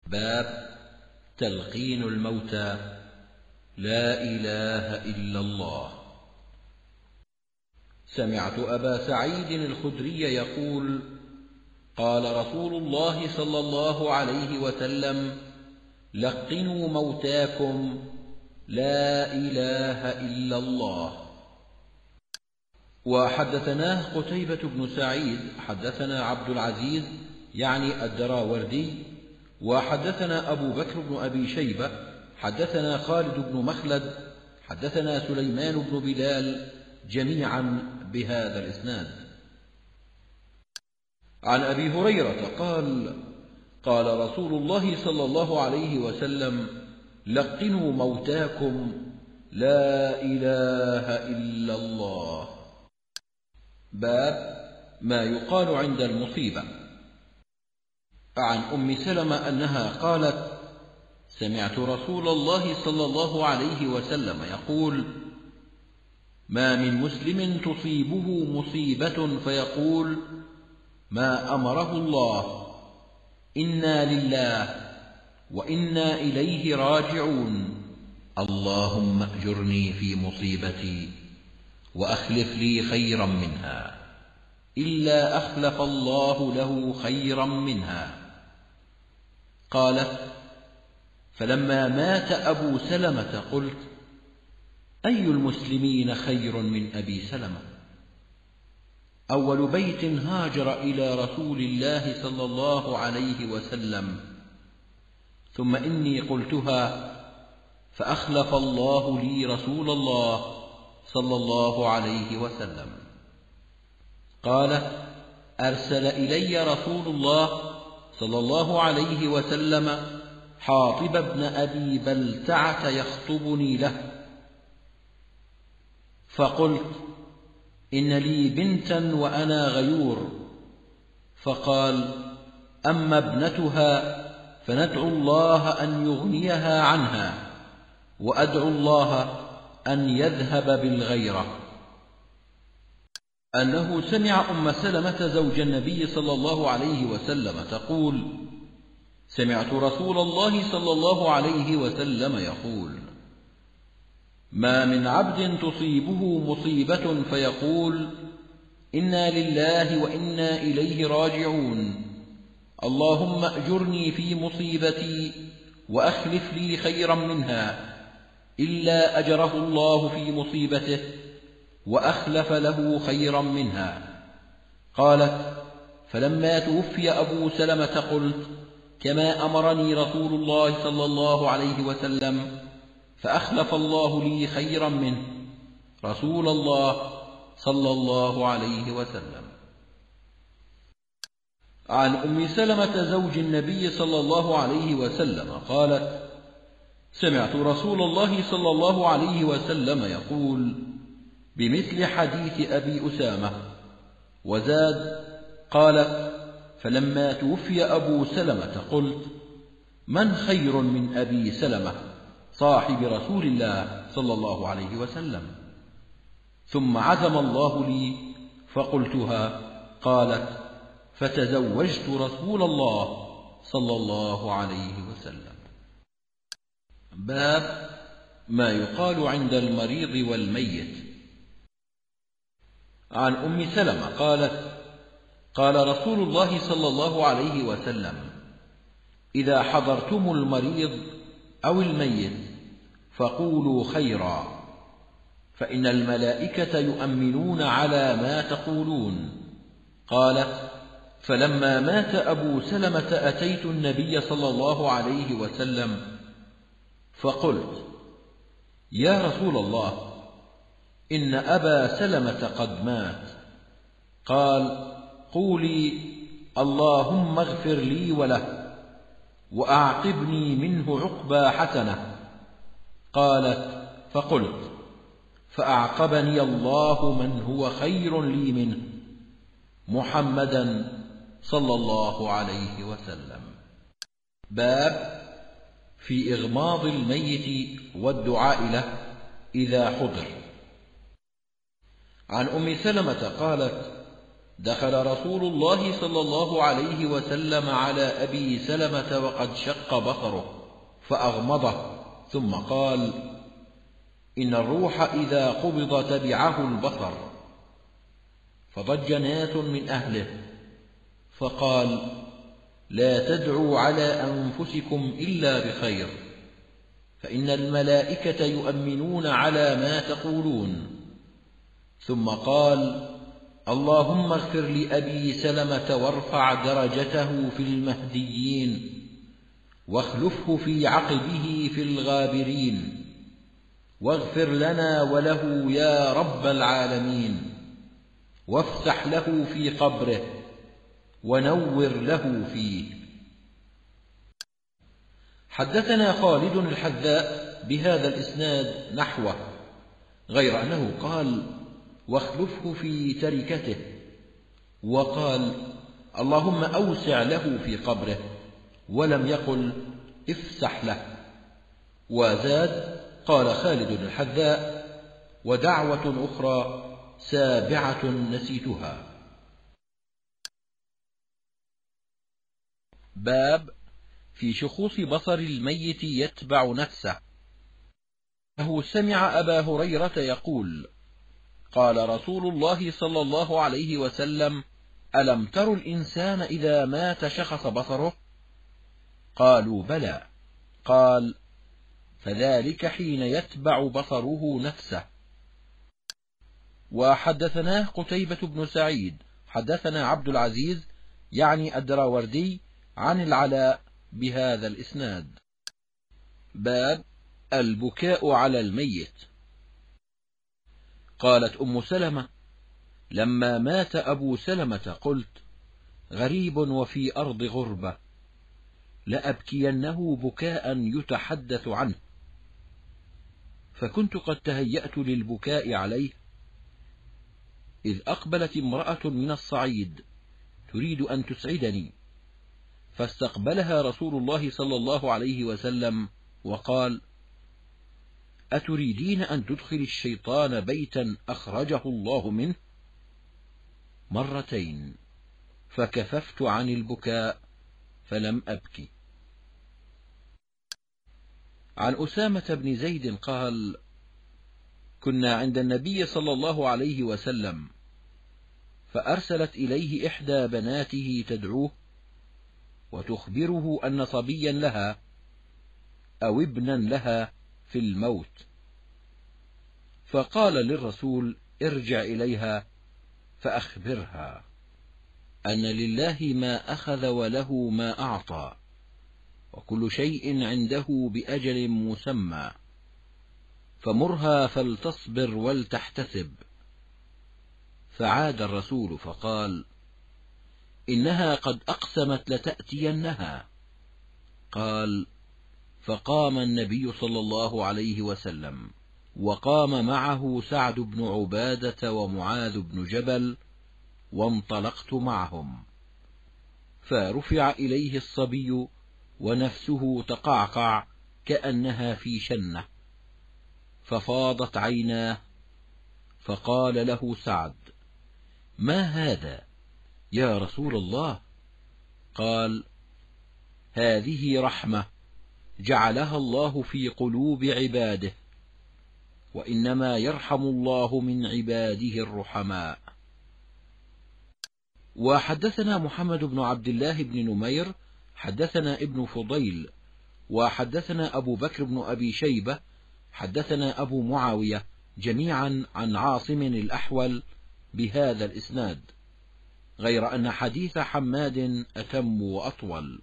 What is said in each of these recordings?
باب تلقين الموتى لا إله إلا الله. سمعت أبا سعيد الخدري يقول: قال رسول الله صلى الله عليه وسلم: لقنوا موتاكم لا إله إلا الله. وحدثناه قتيبة بن سعيد حدثنا عبد العزيز يعني الدراوردي، وحدثنا أبو بكر بن أبي شيبة حدثنا خالد بن مخلد حدثنا سليمان بن بلال جميعا بهذا الإسناد. عن أبي هريرة قال: قال رسول الله صلى الله عليه وسلم: لقنوا موتاكم لا إله إلا الله. باب ما يقال عند المصيبة. عن أم سلمة أنها قالت: سمعت رسول الله صلى الله عليه وسلم يقول: ما من مسلم تصيبه مصيبة فيقول: ما أمره الله، إنا لله وإنا إليه راجعون، اللهم أجرني في مصيبتي وأخلف لي خيرا منها، إلا أخلف الله له خيرا منها. قالت: فلما مات أبو سلمة قلت: أي المسلمين خير من أبي سلمة؟ أول بيت هاجر إلى رسول الله صلى الله عليه وسلم، ثم إني قلتها فأخلف الله لي رسول الله صلى الله عليه وسلم. قال: أرسل إلي رسول الله صلى الله عليه وسلم حاطب بن أبي بلتعة يخطبني له، فقلت: إن لي بنتا وأنا غيور. فقال: أما ابنتها فندعو الله أن يغنيها عنها، وأدعو الله أن يذهب بالغيرة. أنه سمع أم سلمة زوج النبي صلى الله عليه وسلم تقول: سمعت رسول الله صلى الله عليه وسلم يقول: ما من عبد تصيبه مصيبة فيقول: إنا لله وإنا إليه راجعون، اللهم أجرني في مصيبتي وأخلف لي خيرا منها، إلا أجره الله في مصيبته وأخلف له خيرا منها. قالت: فلما توفي أبو سلمة قلت: كما أمرني رسول الله صلى الله عليه وسلم، فأخلف الله لي خيرا منه، رسول الله صلى الله عليه وسلم. عن أم سلمة زوج النبي صلى الله عليه وسلم قالت: سمعت رسول الله صلى الله عليه وسلم يقول بمثل حديث أبي أسامة، وزاد: قالت: فلما توفي أبو سلمة قلت: من خير من أبي سلمة صاحب رسول الله صلى الله عليه وسلم؟ ثم عزم الله لي فقلتها. قالت: فتزوجت رسول الله صلى الله عليه وسلم. باب ما يقال عند المريض والميت. عن أم سلمة قالت: قال رسول الله صلى الله عليه وسلم: إذا حضرتم المريض أو الميت فقولوا خيرا، فإن الملائكة يؤمنون على ما تقولون. قالت: فلما مات أبو سلمة أتيت النبي صلى الله عليه وسلم فقلت: يا رسول الله، إن أبا سلمة قد مات. قال: قولي: اللهم اغفر لي وله وأعقبني منه عقبى حسنة. قالت: فقلت: فأعقبني الله من هو خير لي منه، محمدا صلى الله عليه وسلم. باب في إغماض الميت والدعاء له إذا حضر. عن أم سلمة قالت: دخل رسول الله صلى الله عليه وسلم على أبي سلمة وقد شق بصره فأغمضه، ثم قال: إن الروح إذا قبض تبعه البصر. فضج ناس من أهله فقال: لا تدعوا على أنفسكم إلا بخير، فإن الملائكة يؤمنون على ما تقولون. ثم قال: اللهم اغفر لأبي سلمة وارفع درجته في المهديين، واخلفه في عقبه في الغابرين، واغفر لنا وله يا رب العالمين، وافسح له في قبره ونور له فيه. حدثنا خالد الحذاء بهذا الإسناد نحوه، غير أنه قال: واخلفه في تركته، وقال: اللهم أوسع له في قبره، ولم يقل افسح له. وزاد: قال خالد الحذاء: ودعوة أخرى سابعة نسيتها. باب في شخوص بصر الميت يتبع نفسه. أنه سمع أبا هريرة يقول: قال رسول الله صلى الله عليه وسلم: ألم تروا الإنسان إذا مات شخص بصره؟ قالوا: بلى. قال: فذلك حين يتبع بصره نفسه. وحدثناه قتيبة بن سعيد حدثنا عبد العزيز يعني الدراوردي عن العلاء بهذا الإسناد. باب البكاء على الميت. قالت أم سلمة: لما مات أبو سلمة قلت: غريب وفي أرض غربة، لأبكينه بكاء يتحدث عنه. فكنت قد تهيأت للبكاء عليه، إذ أقبلت امرأة من الصعيد تريد أن تسعدني، فاستقبلها رسول الله صلى الله عليه وسلم وقال: أتريدين أن تدخل الشيطان بيتا أخرجه الله منه؟ مرتين، فكففت عن البكاء فلم أبكي. عن أسامة بن زيد قال: كنا عند النبي صلى الله عليه وسلم، فأرسلت إليه إحدى بناته تدعوه وتخبره أن صبيا لها أو ابنا لها في الموت، فقال للرسول: ارجع إليها فأخبرها أن لله ما أخذ وله ما أعطى، وكل شيء عنده بأجل مسمى، فمرها فلتصبر ولتحتسب. فعاد الرسول فقال: إنها قد أقسمت لتأتينها. قال: فقام النبي صلى الله عليه وسلم، وقام معه سعد بن عبادة ومعاذ بن جبل، وانطلقت معهم، فرفع إليه الصبي ونفسه تقعقع كأنها في شنة، ففاضت عيناه، فقال له سعد: ما هذا يا رسول الله؟ قال: هذه رحمة جعلها الله في قلوب عباده، وإنما يرحم الله من عباده الرحماء. وحدثنا محمد بن عبد الله بن نمير حدثنا ابن فضيل، وحدثنا أبو بكر بن أبي شيبة حدثنا أبو معاوية جميعا عن عاصم الأحول بهذا الإسناد، غير أن حديث حماد أتم وأطول.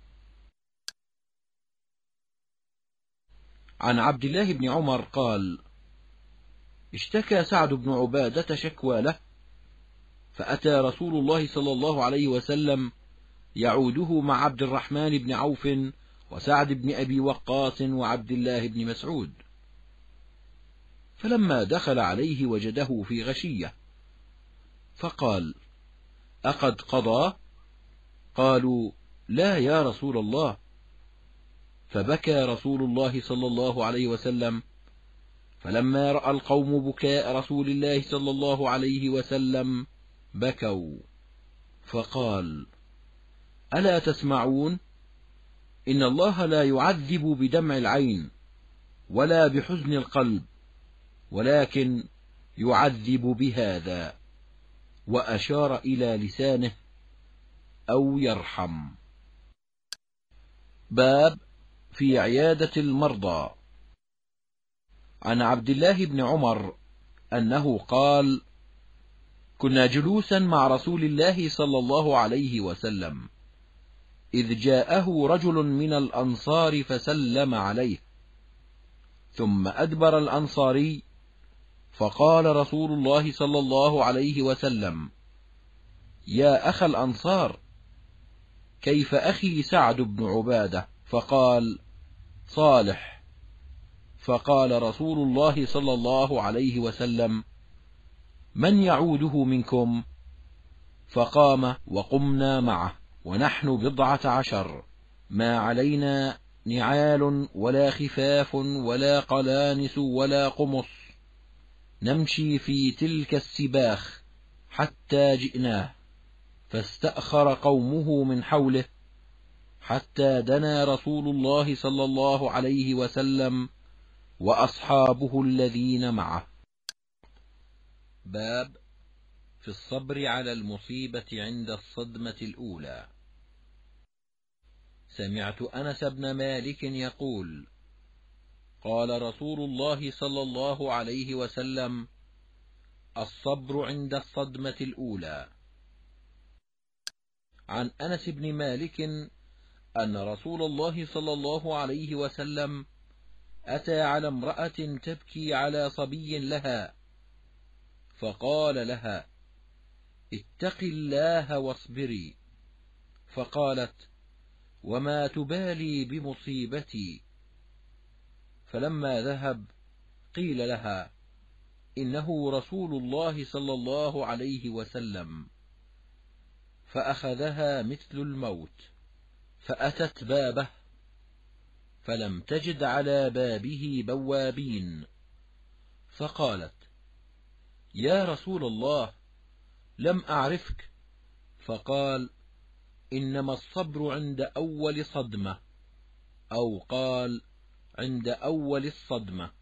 عن عبد الله بن عمر قال: اشتكى سعد بن عبادة شكوى له، فأتى رسول الله صلى الله عليه وسلم يعوده مع عبد الرحمن بن عوف وسعد بن أبي وقاص وعبد الله بن مسعود، فلما دخل عليه وجده في غشية، فقال: أقد قضى؟ قالوا: لا يا رسول الله. فبكى رسول الله صلى الله عليه وسلم، فلما رأى القوم بكاء رسول الله صلى الله عليه وسلم بكوا، فقال: ألا تسمعون؟ إن الله لا يعذب بدمع العين ولا بحزن القلب، ولكن يعذب بهذا، وأشار إلى لسانه، أو يرحم. باب في عيادة المرضى. عن عبد الله بن عمر أنه قال: كنا جلوسا مع رسول الله صلى الله عليه وسلم، إذ جاءه رجل من الأنصار فسلم عليه، ثم أدبر الأنصاري، فقال رسول الله صلى الله عليه وسلم: يا أخ الأنصار، كيف أخي سعد بن عبادة؟ فقال: صالح. فقال رسول الله صلى الله عليه وسلم: من يعوده منكم؟ فقام وقمنا معه، ونحن 17، ما علينا نعال ولا خفاف ولا قلانس ولا قمص، نمشي في تلك السباخ حتى جئناه، فاستأخر قومه من حوله، حتى دنا رسول الله صلى الله عليه وسلم وأصحابه الذين معه. باب في الصبر على المصيبة عند الصدمة الأولى. سمعت أنس بن مالك يقول: قال رسول الله صلى الله عليه وسلم: الصبر عند الصدمة الأولى. عن أنس بن مالك أن رسول الله صلى الله عليه وسلم أتى على امرأة تبكي على صبي لها، فقال لها: اتق الله واصبري. فقالت: وما تبالي بمصيبتي؟ فلما ذهب قيل لها: إنه رسول الله صلى الله عليه وسلم. فأخذها مثل الموت، فأتت بابه، فلم تجد على بابه بوابين، فقالت: يا رسول الله، لم أعرفك. فقال: إنما الصبر عند أول صدمة، أو قال: عند أول الصدمة.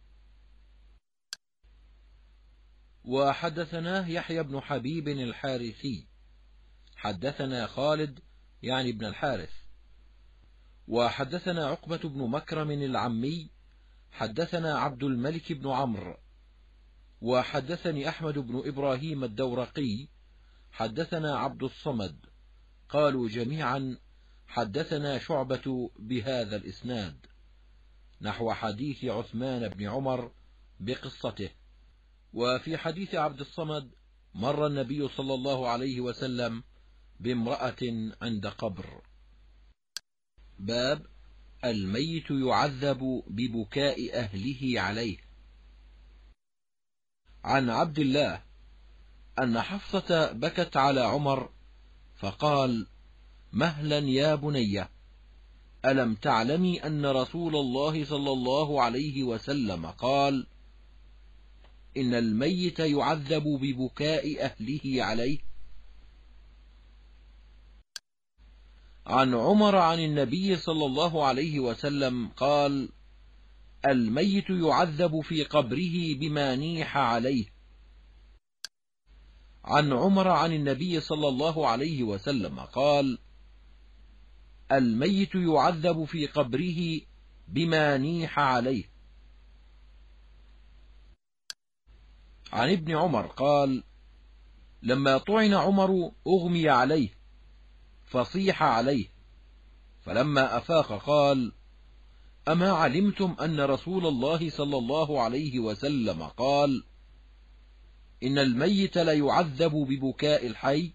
وحدثناه يحيى بن حبيب الحارثي حدثنا خالد يعني ابن الحارث، وحدثنا عقبة بن مكرم العمي حدثنا عبد الملك بن عمرو، وحدثني أحمد بن إبراهيم الدورقي حدثنا عبد الصمد، قالوا جميعا حدثنا شعبة بهذا الإسناد نحو حديث عثمان بن عمر بقصته. وفي حديث عبد الصمد مر النبي صلى الله عليه وسلم بامرأة عند قبر. باب الميت يعذب ببكاء أهله عليه. عن عبد الله أن حفصة بكت على عمر، فقال: مهلا يا بني، ألم تعلمي أن رسول الله صلى الله عليه وسلم قال: إن الميت يعذب ببكاء أهله عليه؟ عن عمر عن النبي صلى الله عليه وسلم قال: الميت يعذب في قبره بما نيح عليه. عن عمر عن النبي صلى الله عليه وسلم قال: الميت يعذب في قبره بما نيح عليه. عن ابن عمر قال: لما طعن عمر أغمي عليه فصيح عليه، فلما أفاق قال: أما علمتم أن رسول الله صلى الله عليه وسلم قال: إن الميت ليعذب ببكاء الحي؟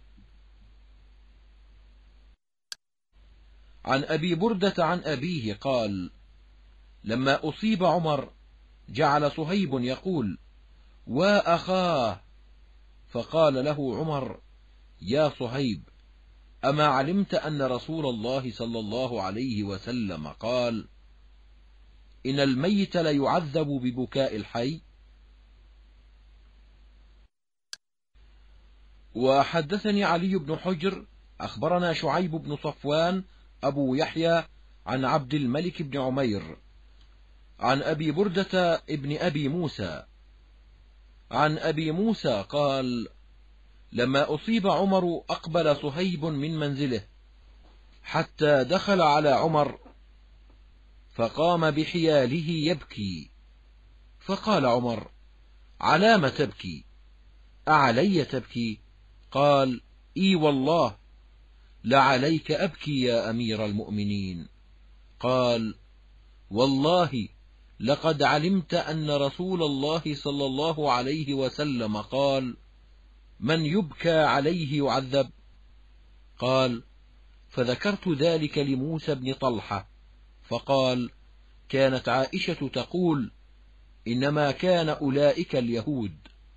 عن أبي بردة عن أبيه قال: لما أصيب عمر جعل صهيب يقول: وأخاه. فقال له عمر: يا صهيب، أما علمت أن رسول الله صلى الله عليه وسلم قال: إن الميت ليعذب ببكاء الحي؟ وحدثني علي بن حجر أخبرنا شعيب بن صفوان أبو يحيى عن عبد الملك بن عمير عن أبي بردة ابن أبي موسى عن أبي موسى قال: لما أصيب عمر أقبل صهيب من منزله حتى دخل على عمر فقام بحياله يبكي، فقال عمر: علام تبكي؟ أعلي تبكي؟ قال: إي والله لعليك أبكي يا أمير المؤمنين. قال: والله لقد علمت أن رسول الله صلى الله عليه وسلم قال: من يبكى عليه يعذب. قال: فذكرت ذلك لموسى بن طلحة فقال: كانت عائشة تقول: إنما كان أولئك اليهود.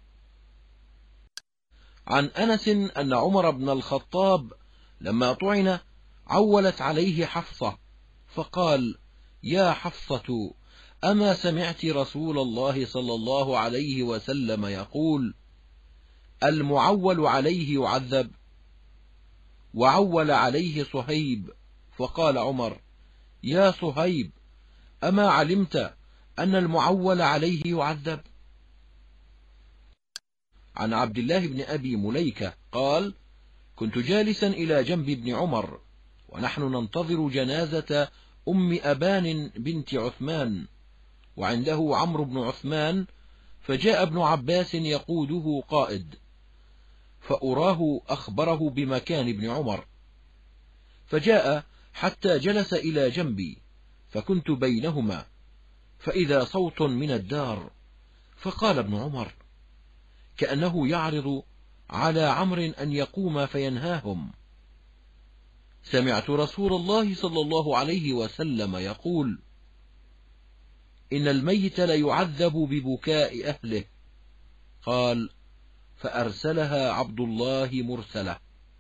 عن أنس أن عمر بن الخطاب لما طعن عولت عليه حفصة فقال: يا حفصة، أما سمعت رسول الله صلى الله عليه وسلم يقول: المعول عليه يعذب؟ وعول عليه صهيب فقال عمر: يا صهيب، أما علمت أن المعول عليه يعذب؟ عن عبد الله بن أبي مليكة قال: كنت جالسا إلى جنب ابن عمر ونحن ننتظر جنازة أم أبان بنت عثمان، وعنده عمرو بن عثمان، فجاء ابن عباس يقوده قائد، فأراه أخبره بمكان ابن عمر، فجاء حتى جلس إلى جنبي، فكنت بينهما، فإذا صوت من الدار، فقال ابن عمر كأنه يعرض على عمرو أن يقوم فينهاهم: سمعت رسول الله صلى الله عليه وسلم يقول: إن الميت ليعذب ببكاء أهله. قال: فأرسلها عبد الله مرسلة.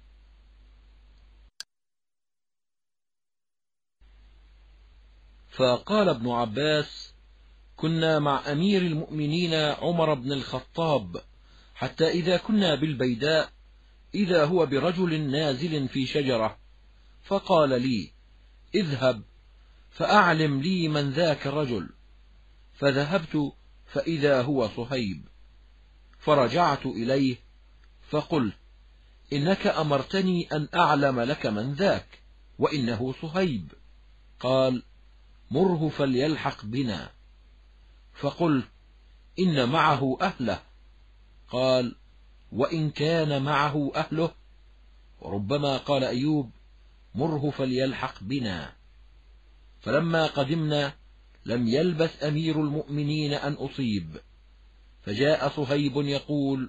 فقال ابن عباس: كنا مع أمير المؤمنين عمر بن الخطاب حتى إذا كنا بالبيداء إذا هو برجل نازل في شجرة، فقال لي: اذهب فأعلم لي من ذاك الرجل. فذهبت فإذا هو صهيب، فرجعت إليه فقلت: إنك أمرتني أن أعلم لك من ذاك، وإنه صهيب. قال: مره فليلحق بنا. فقلت: إن معه أهله. قال: وإن كان معه أهله. وربما قال أيوب: مره فليلحق بنا. فلما قدمنا لم يلبث أمير المؤمنين أن أصيب، فجاء صهيب يقول: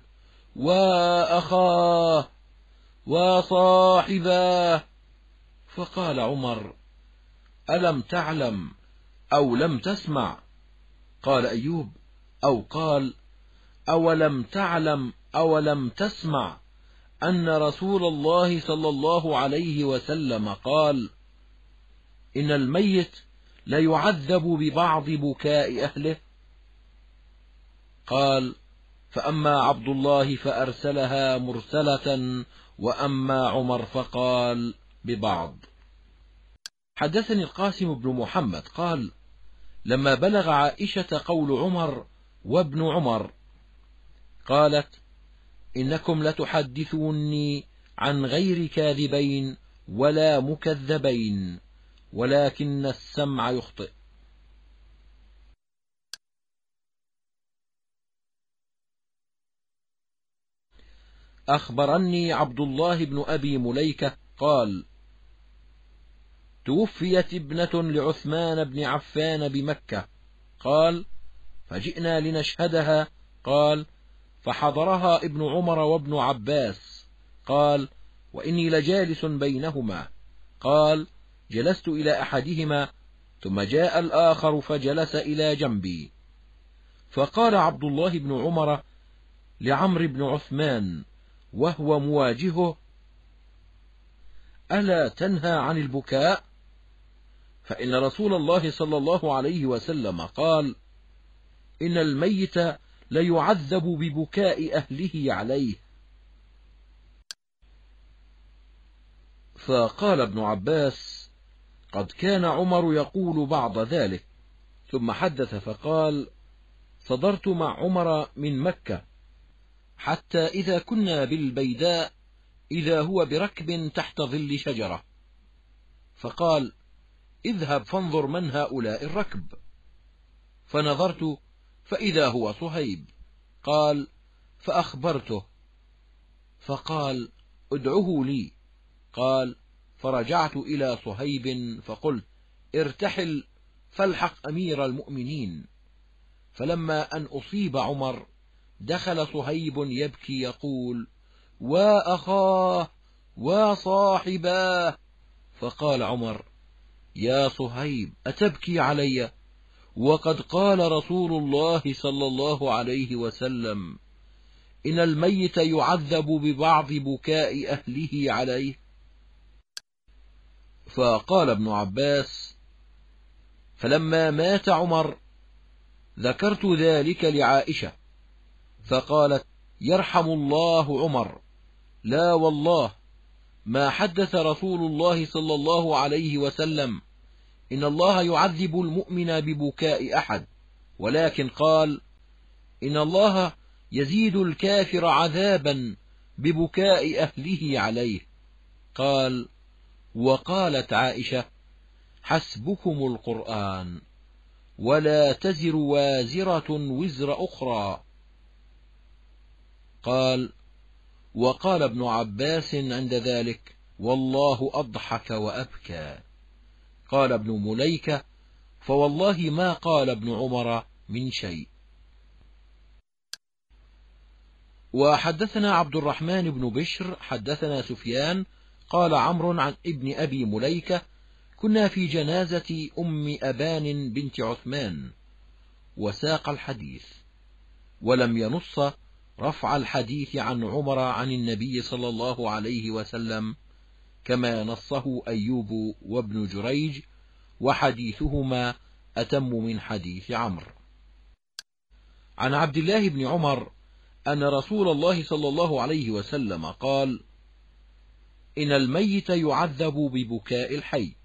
وأخاه وصاحباه. فقال عمر: ألم تعلم أو لم تسمع؟ قال أيوب: أو قال: أولم تعلم أولم تسمع أن رسول الله صلى الله عليه وسلم قال: إن الميت ليعذب ببعض بكاء أهله؟ قال: فأما عبد الله فأرسلها مرسلة، وأما عمر فقال: ببعض. حدثني القاسم بن محمد قال: لما بلغ عائشة قول عمر وابن عمر قالت: إنكم لتحدثوني عن غير كاذبين ولا مكذبين، ولكن السمع يخطئ. أخبرني عبد الله بن أبي مليكة قال: توفيت ابنة لعثمان بن عفان بمكة. قال: فجئنا لنشهدها. قال: فحضرها ابن عمر وابن عباس. قال: وإني لجالس بينهما. قال: جلست إلى أحدهما ثم جاء الآخر فجلس إلى جنبي، فقال عبد الله بن عمر لعمرو بن عثمان وهو مواجهه: ألا تنهى عن البكاء؟ فإن رسول الله صلى الله عليه وسلم قال: إن الميت ليعذب ببكاء أهله عليه. فقال ابن عباس: قد كان عمر يقول بعض ذلك. ثم حدث فقال: صدرت مع عمر من مكة حتى إذا كنا بالبيداء إذا هو بركب تحت ظل شجرة، فقال: اذهب فانظر من هؤلاء الركب. فنظرت فإذا هو صهيب. قال: فأخبرته، فقال: ادعه لي. قال: فرجعت إلى صهيب فقلت: ارتحل فالحق أمير المؤمنين. فلما أن أصيب عمر دخل صهيب يبكي يقول: وأخاه وصاحباه. فقال عمر: يا صهيب أتبكي علي وقد قال رسول الله صلى الله عليه وسلم: إن الميت يعذب ببعض بكاء أهله عليه. فقال ابن عباس: فلما مات عمر ذكرت ذلك لعائشة فقالت: يرحم الله عمر، لا والله ما حدث رسول الله صلى الله عليه وسلم إن الله يعذب المؤمن ببكاء أحد، ولكن قال: إن الله يزيد الكافر عذابا ببكاء أهله عليه. قال: وقالت عائشة: حسبكم القرآن ولا تزر وازرة وزر أخرى. قال: وقال ابن عباس عند ذلك: والله أضحك وأبكى. قال ابن مليكة: فوالله ما قال ابن عمر من شيء. وحدثنا عبد الرحمن بن بشر حدثنا سفيان قال عمرو عن ابن أبي مليكة: كنا في جنازة أم أبان بنت عثمان، وساق الحديث ولم ينص رفع الحديث عن عمر عن النبي صلى الله عليه وسلم كما نصه أيوب وابن جريج، وحديثهما أتم من حديث عمرو. عن عبد الله بن عمر أن رسول الله صلى الله عليه وسلم قال: إن الميت يعذب ببكاء الحي.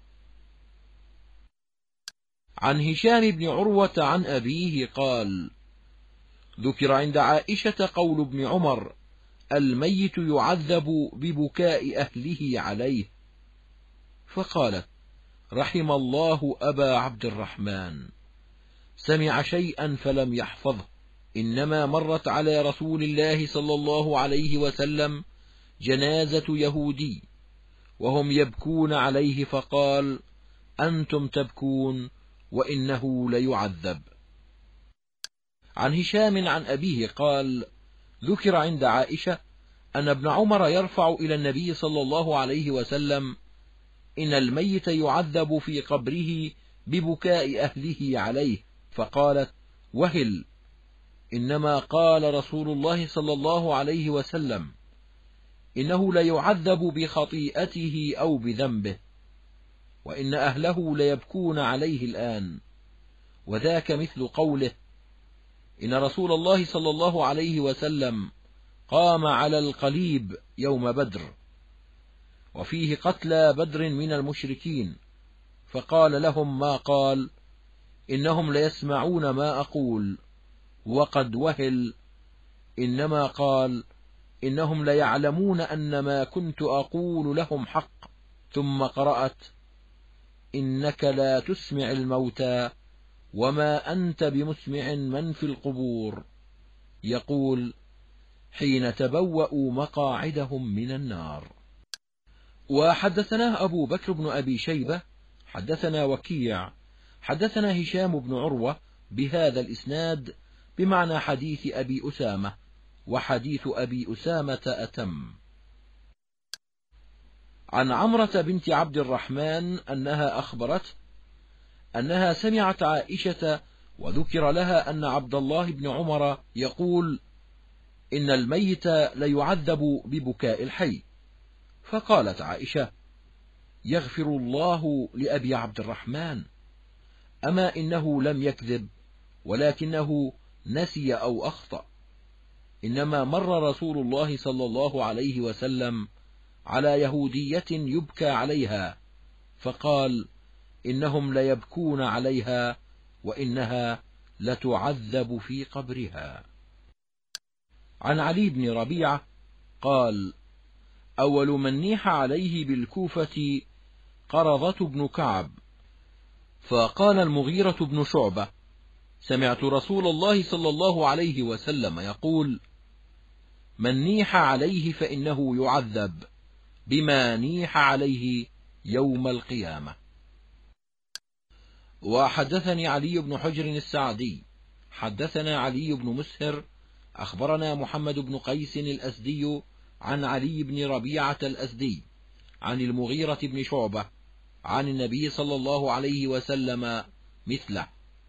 عن هشام بن عروة عن أبيه قال: ذكر عند عائشة قول ابن عمر: الميت يعذب ببكاء أهله عليه، فقالت: رحم الله أبا عبد الرحمن، سمع شيئا فلم يحفظه، إنما مرت على رسول الله صلى الله عليه وسلم جنازة يهودي وهم يبكون عليه فقال: أنتم تبكون وإنه ليعذب. عن هشام عن أبيه قال: ذكر عند عائشة أن ابن عمر يرفع إلى النبي صلى الله عليه وسلم: إن الميت يعذب في قبره ببكاء أهله عليه، فقالت: وهل، إنما قال رسول الله صلى الله عليه وسلم: إنه ليعذب بخطيئته أو بذنبه، وإن أهله ليبكون عليه الآن. وذاك مثل قوله: إن رسول الله صلى الله عليه وسلم قام على القليب يوم بدر، وفيه قتلى بدر من المشركين، فقال لهم ما قال: إنهم ليسمعون ما أقول، وقد وهل، إنما قال: إنهم ليعلمون أن ما كنت أقول لهم حق. ثم قرأت: إنك لا تسمع الموتى وما أنت بمسمع من في القبور، يقول: حين تبوأوا مقاعدهم من النار. وحدثنا أبو بكر بن أبي شيبة حدثنا وكيع حدثنا هشام بن عروة بهذا الإسناد بمعنى حديث أبي أسامة، وحديث أبي أسامة أتم. عن عمرة بنت عبد الرحمن أنها أخبرته أنها سمعت عائشة وذكر لها أن عبد الله بن عمر يقول: إن الميت ليعذب ببكاء الحي. فقالت عائشة: يغفر الله لأبي عبد الرحمن، أما إنه لم يكذب ولكنه نسي أو أخطأ، إنما مر رسول الله صلى الله عليه وسلم على يهودية يبكى عليها، فقال: إنهم ليبكون عليها وإنها لتعذب في قبرها. عن علي بن ربيعة قال: أول من نيح عليه بالكوفة قرظة بن كعب، فقال المغيرة بن شعبة: سمعت رسول الله صلى الله عليه وسلم يقول: من نيح عليه فإنه يعذب بما نيح عليه يوم القيامة. وحدثني علي بن حجر السعدي حدثنا علي بن مسهر أخبرنا محمد بن قيس الأسدي عن علي بن ربيعة الأسدي عن المغيرة بن شعبة عن النبي صلى الله عليه وسلم مثله.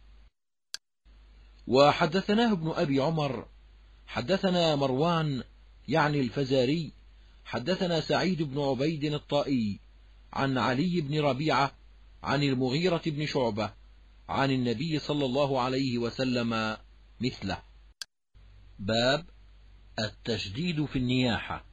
وحدثناه ابن أبي عمر حدثنا مروان يعني الفزاري حدثنا سعيد بن عبيد الطائي عن علي بن ربيعة عن المغيرة بن شعبة عن النبي صلى الله عليه وسلم مثله. باب التشديد في النياحة.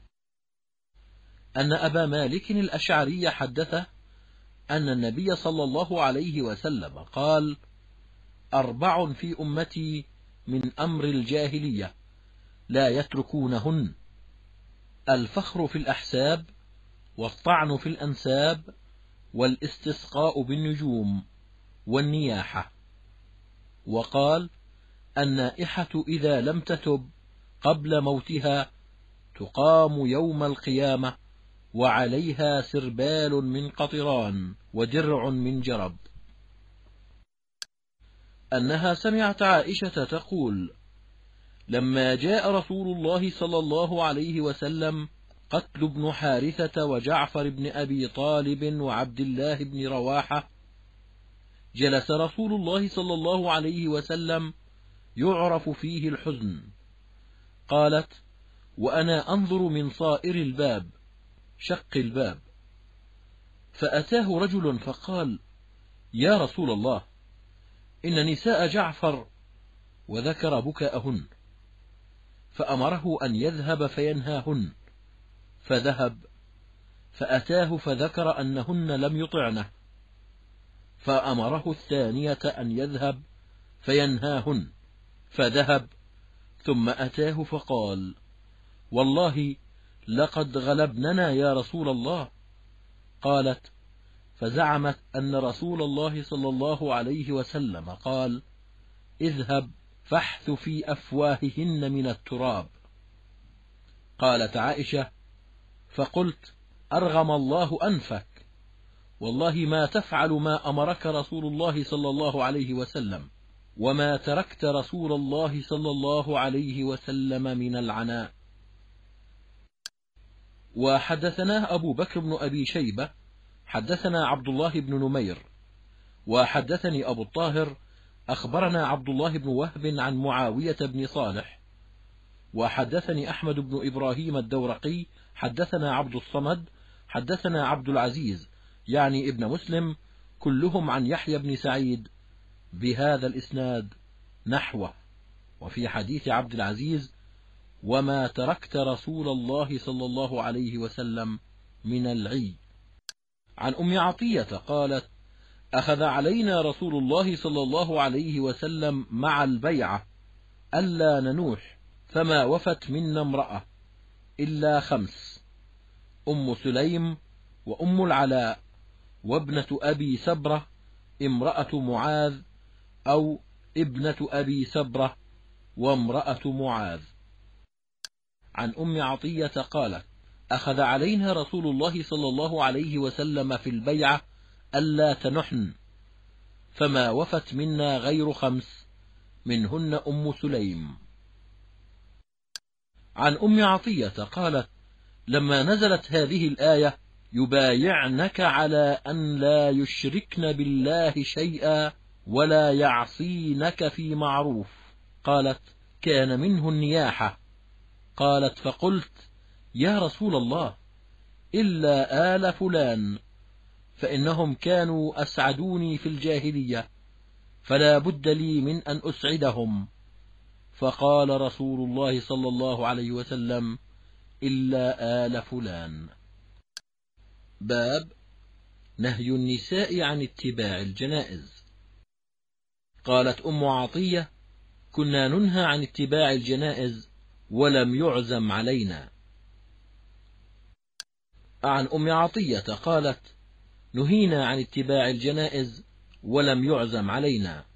أن أبا مالك الأشعري حدثه أن النبي صلى الله عليه وسلم قال: 4 في أمتي من أمر الجاهلية لا يتركونهن: الفخر في الأحساب، والطعن في الأنساب، والاستسقاء بالنجوم، والنياحة. وقال: النائحة إذا لم تتب قبل موتها تقام يوم القيامة وعليها سربال من قطران ودرع من جرب. أنها سمعت عائشة تقول: لما جاء رسول الله صلى الله عليه وسلم قتل ابن حارثة وجعفر بن أبي طالب وعبد الله بن رواحة، جلس رسول الله صلى الله عليه وسلم يعرف فيه الحزن. قالت: وأنا أنظر من صائر الباب، شق الباب، فأتاه رجل فقال: يا رسول الله، إن نساء جعفر، وذكر بكاءهن، فأمره أن يذهب فينهاهن، فذهب، فأتاه فذكر أنهن لم يطعنه، فأمره الثانية أن يذهب فينهاهن، فذهب، ثم أتاه فقال: والله لقد غلبننا يا رسول الله. قالت: فزعمت أن رسول الله صلى الله عليه وسلم قال: اذهب فاحث في أفواههن من التراب. قالت عائشة: فقلت: أرغم الله أنفك، والله ما تفعل ما أمرك رسول الله صلى الله عليه وسلم، وما تركت رسول الله صلى الله عليه وسلم من العناء. وحدثناه أبو بكر بن أبي شيبة حدثنا عبد الله بن نمير وحدثني أبو الطاهر أخبرنا عبد الله بن وهب عن معاوية بن صالح. وحدثني أحمد بن إبراهيم الدورقي حدثنا عبد الصمد حدثنا عبد العزيز يعني ابن مسلم، كلهم عن يحيى بن سعيد بهذا الإسناد نحوه. وفي حديث عبد العزيز: وما تركت رسول الله صلى الله عليه وسلم من العي. عن أم عطية قالت: أخذ علينا رسول الله صلى الله عليه وسلم مع البيعة ألا ننوح، فما وفت منا امرأة إلا 5: أم سليم، وأم العلاء، وابنة أبي سبرة امرأة معاذ، أو ابنة أبي سبرة وامرأة معاذ. عن أم عطية قالت: أخذ علينا رسول الله صلى الله عليه وسلم في البيعة ألا تنحن، فما وفت منا غير 5، منهن أم سليم. عن أم عطية قالت: لما نزلت هذه الآية: يبايعنك على أن لا يشركن بالله شيئا ولا يعصينك في معروف، قالت: كان منه النياحة. قالت: فقلت: يا رسول الله، إلا آل فلان، فإنهم كانوا أسعدوني في الجاهلية، فلا بد لي من أن أسعدهم. فقال رسول الله صلى الله عليه وسلم: إلا آل فلان. باب نهي النساء عن اتباع الجنائز. قالت أم عطية: كنا ننهى عن اتباع الجنائز ولم يعزم علينا. عن أم عطية قالت: نهينا عن اتباع الجنائز ولم يعزم علينا.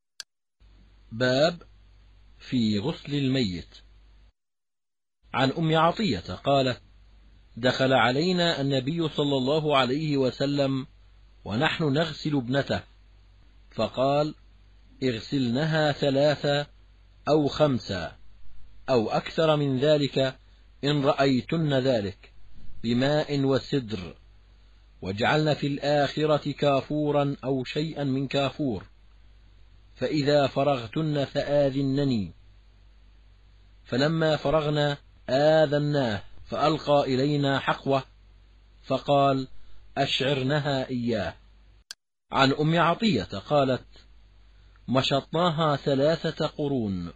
باب في غسل الميت. عن أم عطية قالت: دخل علينا النبي صلى الله عليه وسلم ونحن نغسل ابنته، فقال: اغسلنها 3 أو 5 أو أكثر من ذلك إن رأيتن ذلك بماء وسدر، واجعلن في الآخرة كافورا أو شيئا من كافور، فإذا فرغتن فآذنني. فلما فرغنا آذناه، فألقى إلينا حقوة فقال: أشعرنها إياه. عن أم عطية قالت: مشطناها 3 قرون.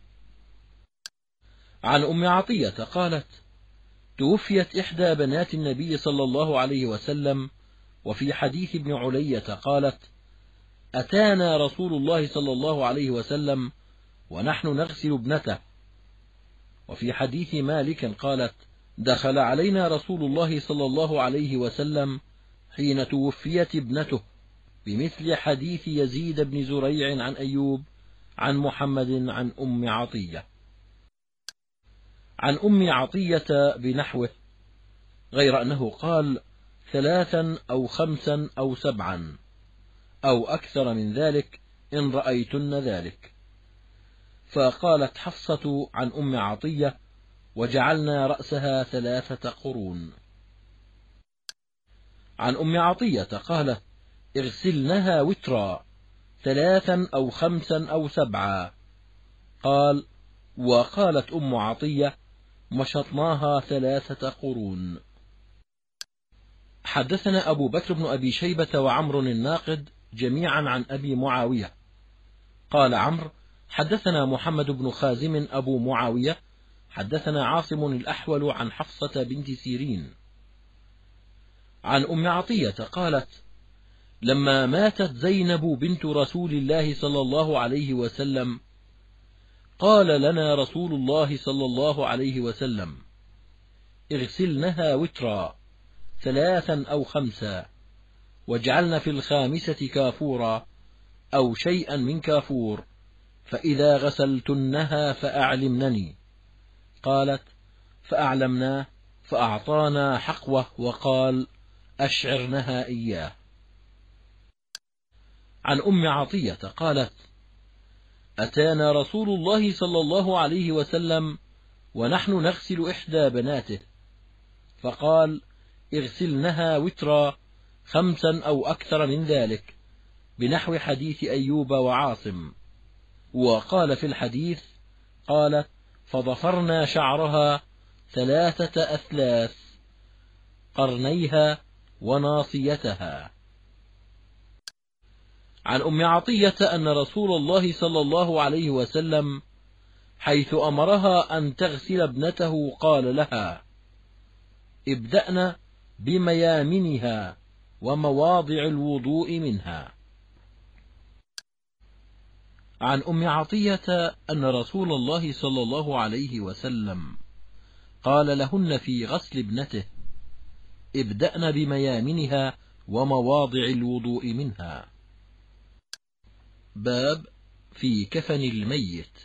عن أم عطية قالت: توفيت إحدى بنات النبي صلى الله عليه وسلم، وفي حديث ابن علية قالت: أتانا رسول الله صلى الله عليه وسلم ونحن نغسل ابنته. وفي حديث مالك قالت: دخل علينا رسول الله صلى الله عليه وسلم حين توفيت ابنته، بمثل حديث يزيد بن زريع عن أيوب عن محمد عن أم عطية. عن أم عطية بنحوه، غير أنه قال 3 أو 5 أو 7 أو أكثر من ذلك إن رأيتن ذلك. فقالت حفصة عن أم عطية: وجعلنا رأسها 3 قرون. عن أم عطية قالت: اغسلنها وترا 3 أو 5 أو 7. قال: وقالت أم عطية: مشطناها 3 قرون. حدثنا أبو بكر بن أبي شيبة وعمر الناقد جميعا عن أبي معاوية. قال عمرو: حدثنا محمد بن خازم أبو معاوية حدثنا عاصم الأحول عن حفصة بنت سيرين. عن أم عطية قالت: لما ماتت زينب بنت رسول الله صلى الله عليه وسلم، قال لنا رسول الله صلى الله عليه وسلم: اغسلنها وترا 3 أو 5، واجعلن في الخامسة كافورا أو شيئا من كافور، فإذا غسلتنها فأعلمنني. قالت: فأعلمناه، فأعطانا حقوة وقال: أشعرنها إياه. عن أم عطية قالت: أتانا رسول الله صلى الله عليه وسلم ونحن نغسل إحدى بناته، فقال: اغسلنها وترا 5 أو أكثر من ذلك، بنحو حديث أيوب وعاصم. وقال في الحديث: قالت: فضفرنا شعرها 3 أثلاث، قرنيها وناصيتها. عن أم عطية أن رسول الله صلى الله عليه وسلم حيث أمرها أن تغسل ابنته قال لها: ابدأن بميامنها ومواضع الوضوء منها. عن أم عطية أن رسول الله صلى الله عليه وسلم قال لهن في غسل ابنته: ابدأن بميامنها ومواضع الوضوء منها. باب في كفن الميت.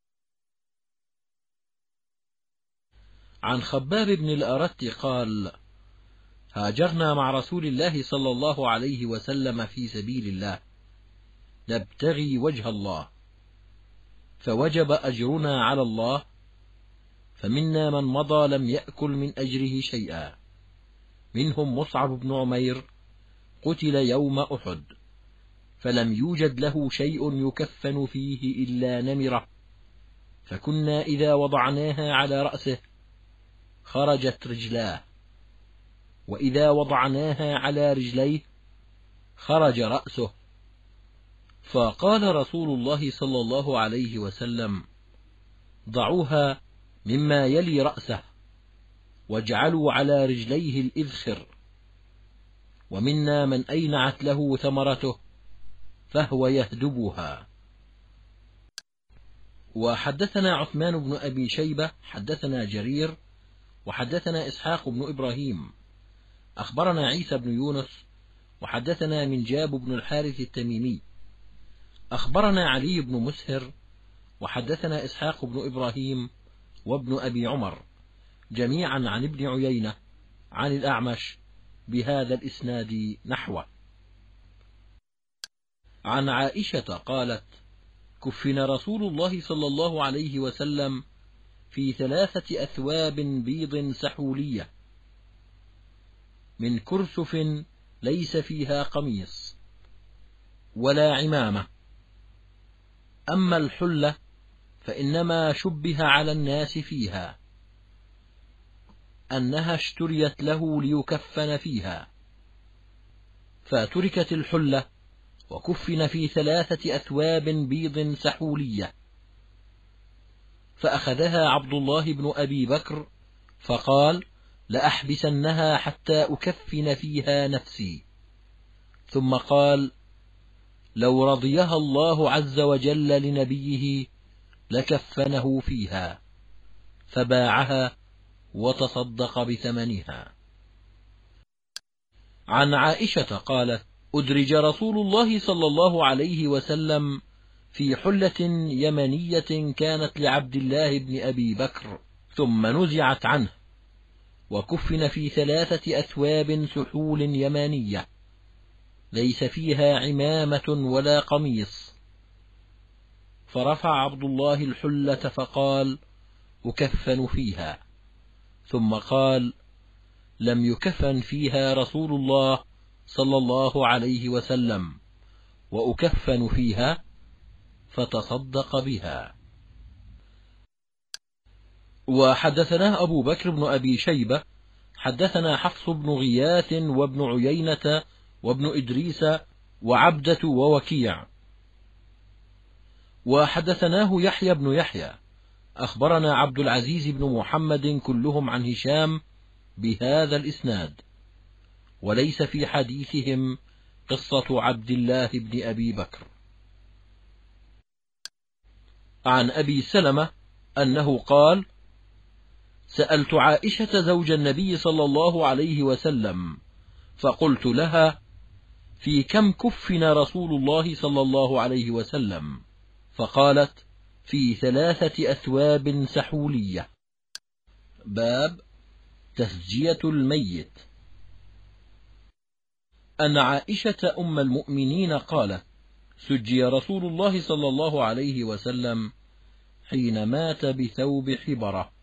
عن خباب بن الأرت قال: هاجرنا مع رسول الله صلى الله عليه وسلم في سبيل الله نبتغي وجه الله، فوجب أجرنا على الله، فمنا من مضى لم يأكل من أجره شيئا، منهم مصعب بن عمير قتل يوم أحد، فلم يوجد له شيء يكفن فيه إلا نمرة، فكنا إذا وضعناها على رأسه خرجت رجلاه، وإذا وضعناها على رجليه خرج رأسه. فقال رسول الله صلى الله عليه وسلم: ضعوها مما يلي رأسه، واجعلوا على رجليه الإذخر، ومنا من أينعت له ثمرته فهو يهدبها. وحدثنا عثمان بن أبي شيبة حدثنا جرير وحدثنا إسحاق بن إبراهيم أخبرنا عيسى بن يونس وحدثنا منجاب بن الحارث التميمي أخبرنا علي بن مسهر وحدثنا إسحاق بن إبراهيم وابن أبي عمر جميعا عن ابن عيينة عن الأعمش بهذا الإسناد نحوه. عن عائشة قالت: كفن رسول الله صلى الله عليه وسلم في 3 أثواب بيض سحولية من كرثف ليس فيها قميص ولا عمامة. أما الحلة فإنما شبه على الناس فيها أنها اشتريت له ليكفن فيها، فتركت الحلة وكفن في 3 أثواب بيض سحولية. فأخذها عبد الله بن أبي بكر فقال: لأحبسنها حتى أكفن فيها نفسي. ثم قال: لو رضيها الله عز وجل لنبيه لكفنه فيها، فباعها وتصدق بثمنها. عن عائشة قالت: أدرج رسول الله صلى الله عليه وسلم في حلة يمنية كانت لعبد الله بن أبي بكر ثم نزعت عنه، وكفن في 3 أثواب سحول يمانية ليس فيها عمامة ولا قميص. فرفع عبد الله الحلة فقال: أكفن فيها. ثم قال: لم يكفن فيها رسول الله صلى الله عليه وسلم، وأكفن فيها، فتصدق بها. وحدثنا أبو بكر بن أبي شيبة حدثنا حفص بن غياث وابن عيينة وابن إدريس وعبدة ووكيع. وحدثناه يحيى بن يحيى أخبرنا عبد العزيز بن محمد كلهم عن هشام بهذا الإسناد، وليس في حديثهم قصة عبد الله بن أبي بكر. عن أبي سلمة أنه قال: سألت عائشة زوج النبي صلى الله عليه وسلم فقلت لها: في كم كفن رسول الله صلى الله عليه وسلم؟ فقالت: في 3 أثواب سحولية. باب تسجية الميت. أن عائشة أم المؤمنين قالت: سجي رسول الله صلى الله عليه وسلم حين مات بثوب حبرة.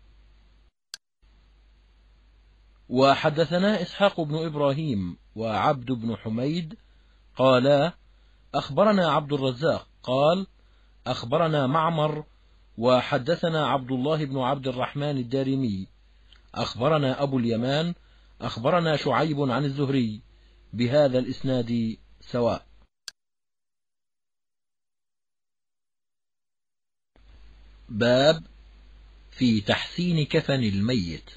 وحدثنا إسحاق بن إبراهيم وعبد بن حميد قالا: أخبرنا عبد الرزاق قال: أخبرنا معمر وحدثنا عبد الله بن عبد الرحمن الدارمي أخبرنا أبو اليمان أخبرنا شعيب عن الزهري بهذا الإسناد سواء. باب في تحسين كفن الميت.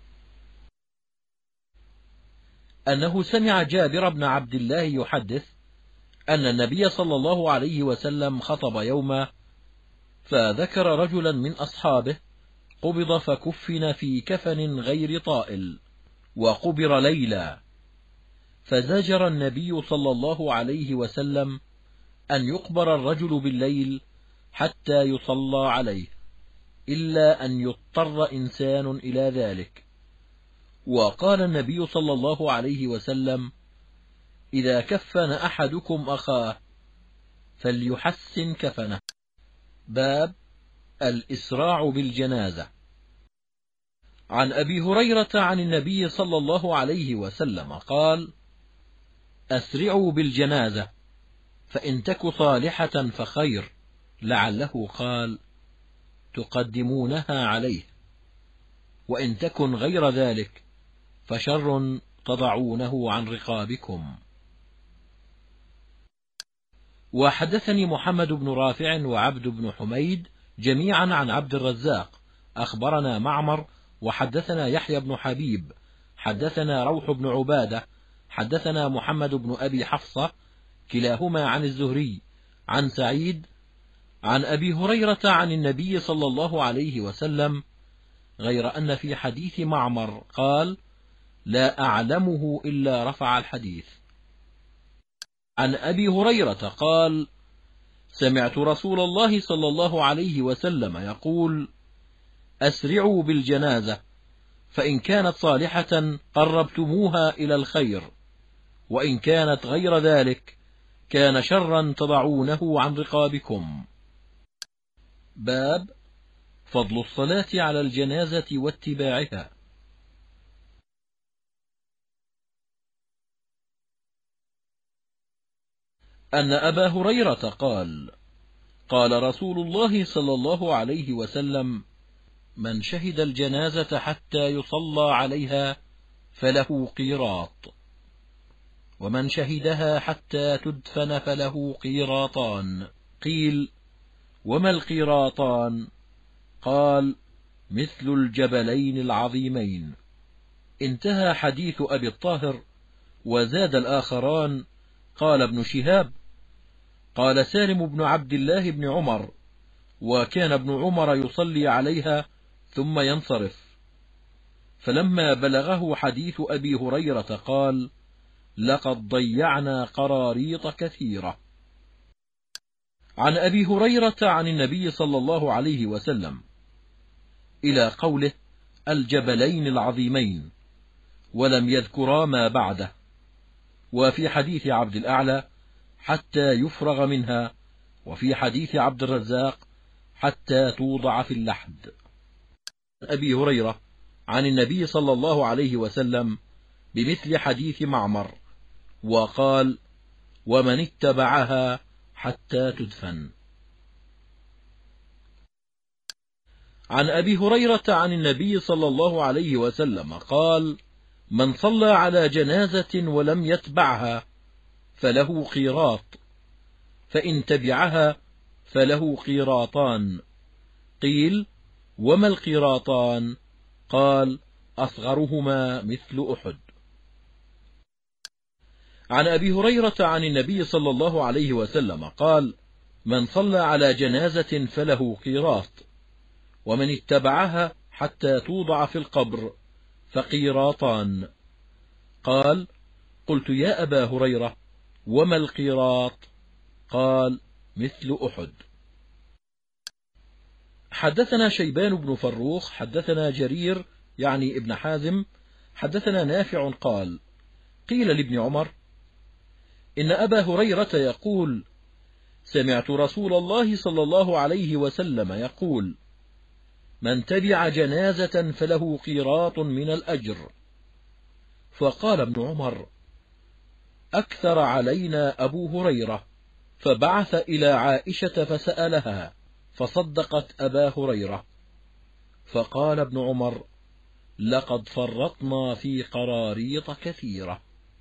أنه سمع جابر بن عبد الله يحدث أن النبي صلى الله عليه وسلم خطب يوما، فذكر رجلا من أصحابه قبض فكفن في كفن غير طائل وقبر ليلا، فزجر النبي صلى الله عليه وسلم أن يقبر الرجل بالليل حتى يصلى عليه، إلا أن يضطر إنسان إلى ذلك. وقال النبي صلى الله عليه وسلم: إذا كفن أحدكم أخاه فليحسن كفنه. باب الإسراع بالجنازة. عن أبي هريرة عن النبي صلى الله عليه وسلم قال: أسرعوا بالجنازة، فإن تك صالحة فخير، لعله قال: تقدمونها عليه، وإن تكن غير ذلك فشر تضعونه عن رقابكم. وحدثني محمد بن رافع وعبد بن حميد جميعا عن عبد الرزاق أخبرنا معمر وحدثنا يحيى بن حبيب حدثنا روح بن عبادة حدثنا محمد بن أبي حفصة كلاهما عن الزهري عن سعيد عن أبي هريرة عن النبي صلى الله عليه وسلم، غير أن في حديث معمر قال: لا أعلمه إلا رفع الحديث. عن أبي هريرة قال: سمعت رسول الله صلى الله عليه وسلم يقول: أسرعوا بالجنازة، فإن كانت صالحة قربتموها إلى الخير، وإن كانت غير ذلك كان شرا تضعونه عن رقابكم. باب فضل الصلاة على الجنازة واتباعها. أن أبا هريرة قال: قال رسول الله صلى الله عليه وسلم: من شهد الجنازة حتى يصلى عليها فله قيراط، ومن شهدها حتى تدفن فله قيراطان. قيل: وما القيراطان؟ قال: مثل الجبلين العظيمين. انتهى حديث أبي الطاهر. وزاد الآخران: قال ابن شهاب: قال سالم بن عبد الله بن عمر: وكان ابن عمر يصلي عليها ثم ينصرف. فلما بلغه حديث أبي هريرة قال: لقد ضيعنا قراريط كثيرة. عن أبي هريرة عن النبي صلى الله عليه وسلم إلى قوله: الجبلين العظيمين، ولم يذكرا ما بعده. وفي حديث عبد الأعلى: حتى يفرغ منها، وفي حديث عبد الرزاق: حتى توضع في اللحد. أبي هريرة عن النبي صلى الله عليه وسلم بمثل حديث معمر، وقال: ومن اتبعها حتى تدفن. عن أبي هريرة عن النبي صلى الله عليه وسلم قال: من صلى على جنازة ولم يتبعها فله قيراط، فإن تبعها فله قيراطان. قيل: وما القيراطان؟ قال: أصغرهما مثل أحد. عن أبي هريرة عن النبي صلى الله عليه وسلم قال: من صلى على جنازة فله قيراط، ومن اتبعها حتى توضع في القبر فقيراطان. قال: قلت يا أبا هريرة وما القيراط؟ قال: مثل أحد. حدثنا شيبان بن فروخ حدثنا جرير يعني ابن حازم حدثنا نافع قال: قيل لابن عمر: إن أبا هريرة يقول: سمعت رسول الله صلى الله عليه وسلم يقول: من تبع جنازة فله قيراط من الأجر. فقال ابن عمر: أكثر علينا أبو هريرة، فبعث إلى عائشة فسألها فصدقت أبا هريرة. فقال ابن عمر: لقد فرطنا في قراريط كثيرة.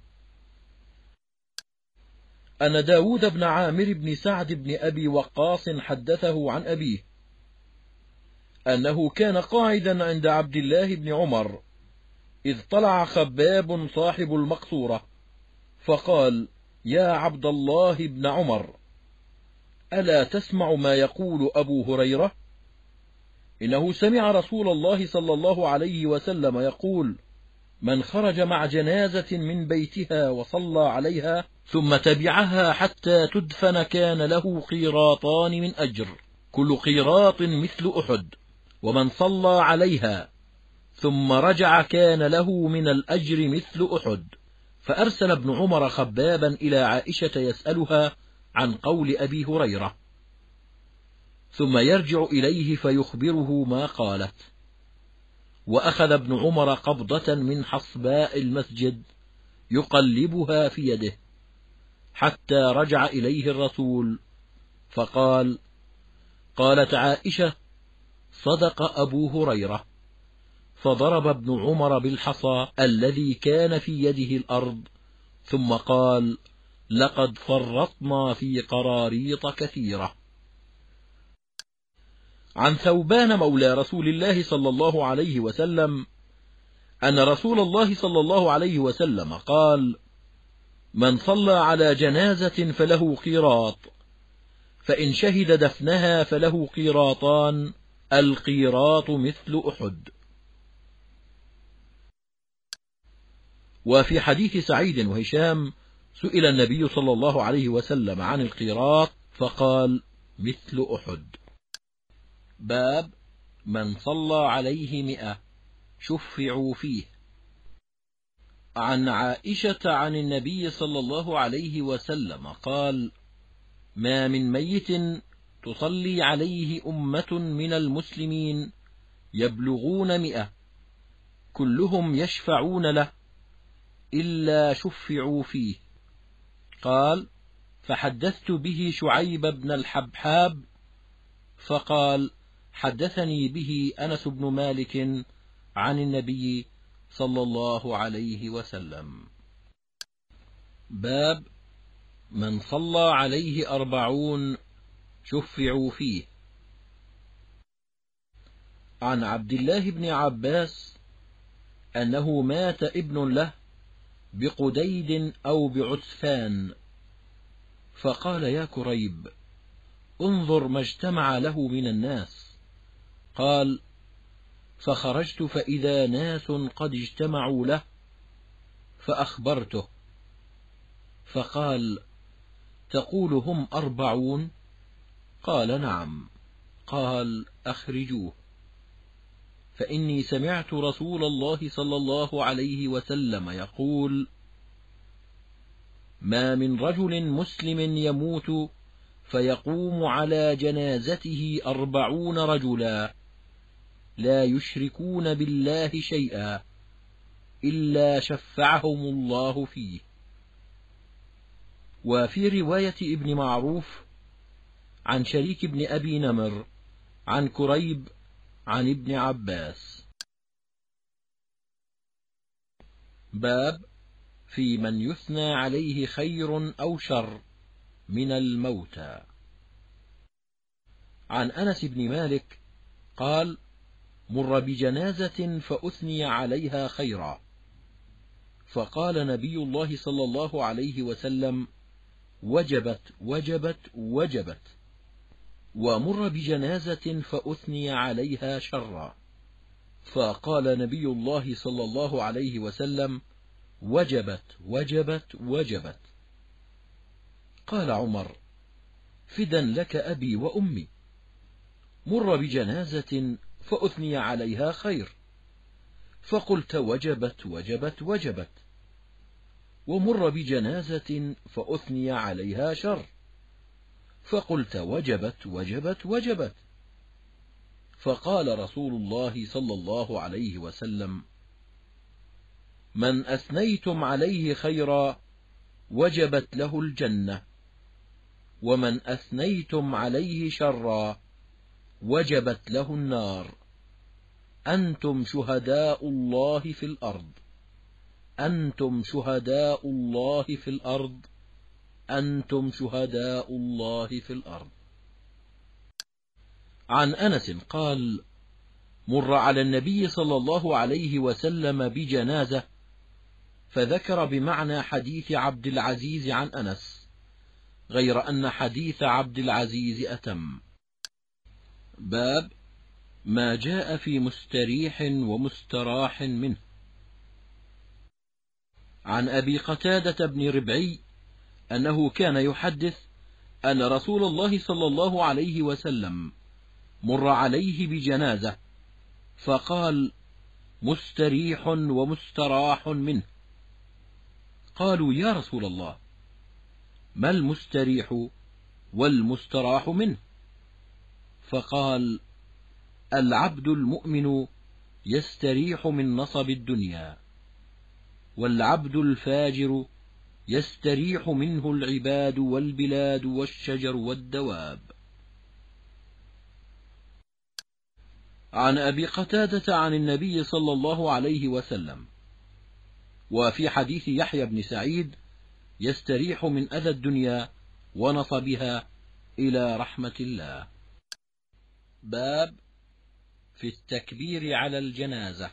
أن داود بن عامر بن سعد بن أبي وقاص حدثه عن أبيه أنه كان قاعدا عند عبد الله بن عمر إذ طلع خباب صاحب المقصورة فقال: يا عبد الله بن عمر، ألا تسمع ما يقول أبو هريرة؟ إنه سمع رسول الله صلى الله عليه وسلم يقول: من خرج مع جنازة من بيتها وصلى عليها ثم تبعها حتى تدفن كان له قيراطان من أجر، كل قيراط مثل أحد، ومن صلى عليها ثم رجع كان له من الأجر مثل أحد. فأرسل ابن عمر خبابا إلى عائشة يسألها عن قول أبي هريرة، ثم يرجع إليه فيخبره ما قالت. وأخذ ابن عمر قبضة من حصباء المسجد يقلبها في يده حتى رجع إليه الرسول فقال: قالت عائشة: صدق أبو هريرة. فضرب ابن عمر بالحصى الذي كان في يده الأرض، ثم قال: لقد فرطنا في قراريط كثيرة. عن ثوبان مولى رسول الله صلى الله عليه وسلم أن رسول الله صلى الله عليه وسلم قال: من صلى على جنازة فله قيراط، فإن شهد دفنها فله قيراطان، القيراط مثل أحد. وفي حديث سعيد وهشام سئل النبي صلى الله عليه وسلم عن القيراط فقال: مثل أحد. باب من صلى عليه 100 شفعوا فيه. عن عائشة عن النبي صلى الله عليه وسلم قال: ما من ميت تصلي عليه أمة من المسلمين يبلغون 100 كلهم يشفعون له إلا شفعوا فيه. قال: فحدثت به شعيب بن الحبحاب فقال: حدثني به أنس بن مالك عن النبي صلى الله عليه وسلم. باب من صلى عليه 40 شفعوا فيه. عن عبد الله بن عباس أنه مات ابن له بقديد أو بعسفان، فقال: يا كريب، انظر ما اجتمع له من الناس. قال: فخرجت فإذا ناس قد اجتمعوا له فأخبرته، فقال: تقول هم 40؟ قال: نعم. قال: أخرجوه، فإني سمعت رسول الله صلى الله عليه وسلم يقول: ما من رجل مسلم يموت فيقوم على جنازته 40 رجلا لا يشركون بالله شيئا إلا شفعهم الله فيه. وفي رواية ابن معروف عن شريك بن أبي نمر عن كريب عن ابن عباس. باب في من يثنى عليه خير أو شر من الموتى. عن أنس بن مالك قال: مر بجنازة فأثني عليها خيرا، فقال نبي الله صلى الله عليه وسلم: وجبت وجبت وجبت. ومر بجنازة فأثني عليها شرا، فقال نبي الله صلى الله عليه وسلم: وجبت وجبت وجبت. قال عمر: فدا لك أبي وأمي. مر بجنازة فأثني عليها خير، فقلت: وجبت وجبت وجبت. ومر بجنازة فأثني عليها شر، فقلت: وجبت وجبت وجبت. فقال رسول الله صلى الله عليه وسلم: من أثنيتم عليه خيرا وجبت له الجنة، ومن أثنيتم عليه شرا وجبت له النار. أنتم شهداء الله في الأرض، أنتم شهداء الله في الأرض، أنتم شهداء الله في الأرض. عن أنس قال: مر على النبي صلى الله عليه وسلم بجنازة، فذكر بمعنى حديث عبد العزيز عن أنس، غير أن حديث عبد العزيز أتم. باب ما جاء في مستريح ومستراح منه. عن أبي قتادة بن ربعي أنه كان يحدث أن رسول الله صلى الله عليه وسلم مر عليه بجنازة فقال: مستريح ومستراح منه. قالوا: يا رسول الله، ما المستريح والمستراح منه؟ فقال: العبد المؤمن يستريح من نصب الدنيا، والعبد الفاجر يستريح منه العباد والبلاد والشجر والدواب. عن أبي قتادة عن النبي صلى الله عليه وسلم. وفي حديث يحيى بن سعيد: يستريح من أذى الدنيا ونصبها إلى رحمة الله. باب في التكبير على الجنازة.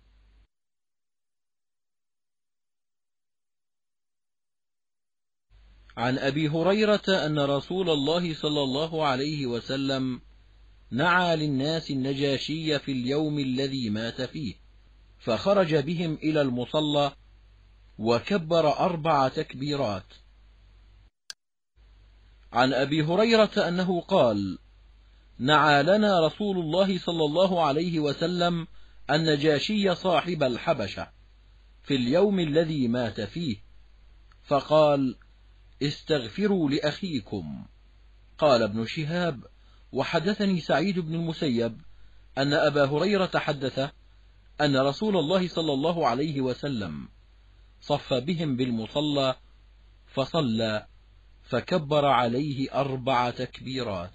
عن أبي هريرة أن رسول الله صلى الله عليه وسلم نعى للناس النجاشي في اليوم الذي مات فيه، فخرج بهم إلى المصلى وكبر 4 تكبيرات. عن أبي هريرة أنه قال: نعى لنا رسول الله صلى الله عليه وسلم النجاشي صاحب الحبشة في اليوم الذي مات فيه، فقال: استغفروا لأخيكم. قال ابن شهاب: وحدثني سعيد بن المسيب أن أبا هريرة حدثه أن رسول الله صلى الله عليه وسلم صف بهم بالمصلى فصلى فكبر عليه 4 تكبيرات.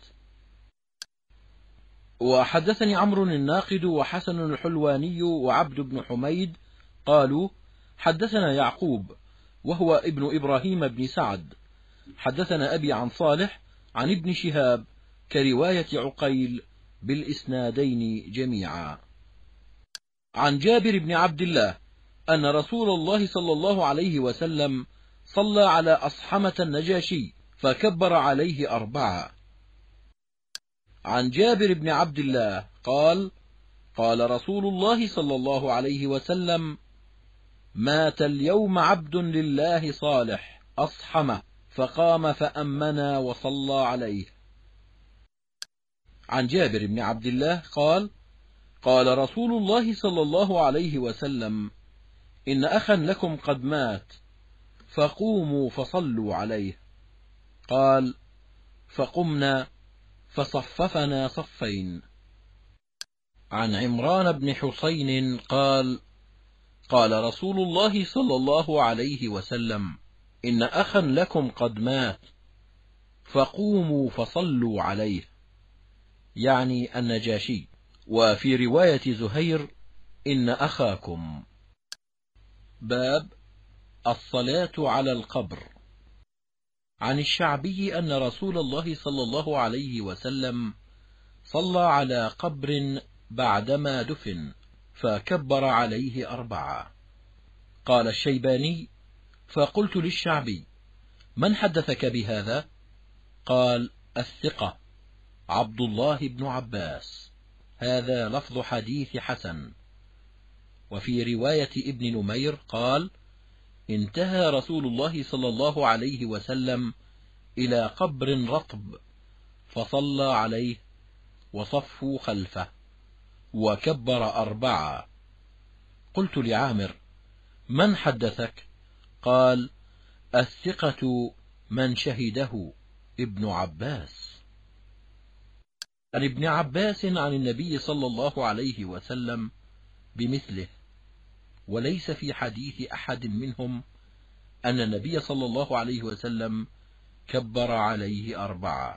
وحدثني عمرو الناقد وحسن الحلواني وعبد بن حميد قالوا: حدثنا يعقوب وهو ابن إبراهيم بن سعد، حدثنا أبي عن صالح عن ابن شهاب كرواية عقيل بالإسنادين جميعا. عن جابر بن عبد الله أن رسول الله صلى الله عليه وسلم صلى على أصحمة النجاشي فكبر عليه 4. عن جابر بن عبد الله قال: قال رسول الله صلى الله عليه وسلم: مات اليوم عبد لله صالح أصحمه فقام فأمنا وصلى عليه. عن جابر بن عبد الله قال: قال رسول الله صلى الله عليه وسلم: إن أخا لكم قد مات فقوموا فصلوا عليه. قال: فقمنا فصففنا صفين. عن عمران بن حسين قال: قال رسول الله صلى الله عليه وسلم: إن أخا لكم قد مات فقوموا فصلوا عليه، يعني النجاشي. وفي رواية زهير: إن أخاكم. باب الصلاة على القبر. عن الشعبي أن رسول الله صلى الله عليه وسلم صلى على قبر بعدما دفن فكبر عليه 4. قال الشيباني: فقلت للشعبي: من حدثك بهذا؟ قال: الثقة عبد الله بن عباس. هذا لفظ حديث حسن. وفي رواية ابن نمير قال: انتهى رسول الله صلى الله عليه وسلم إلى قبر رطب فصلى عليه وصفوا خلفه وكبر 4. قلت لعامر: من حدثك؟ قال: الثقة من شهده ابن عباس. عن ابن عباس عن النبي صلى الله عليه وسلم بمثله، وليس في حديث أحد منهم أن النبي صلى الله عليه وسلم كبر عليه 4.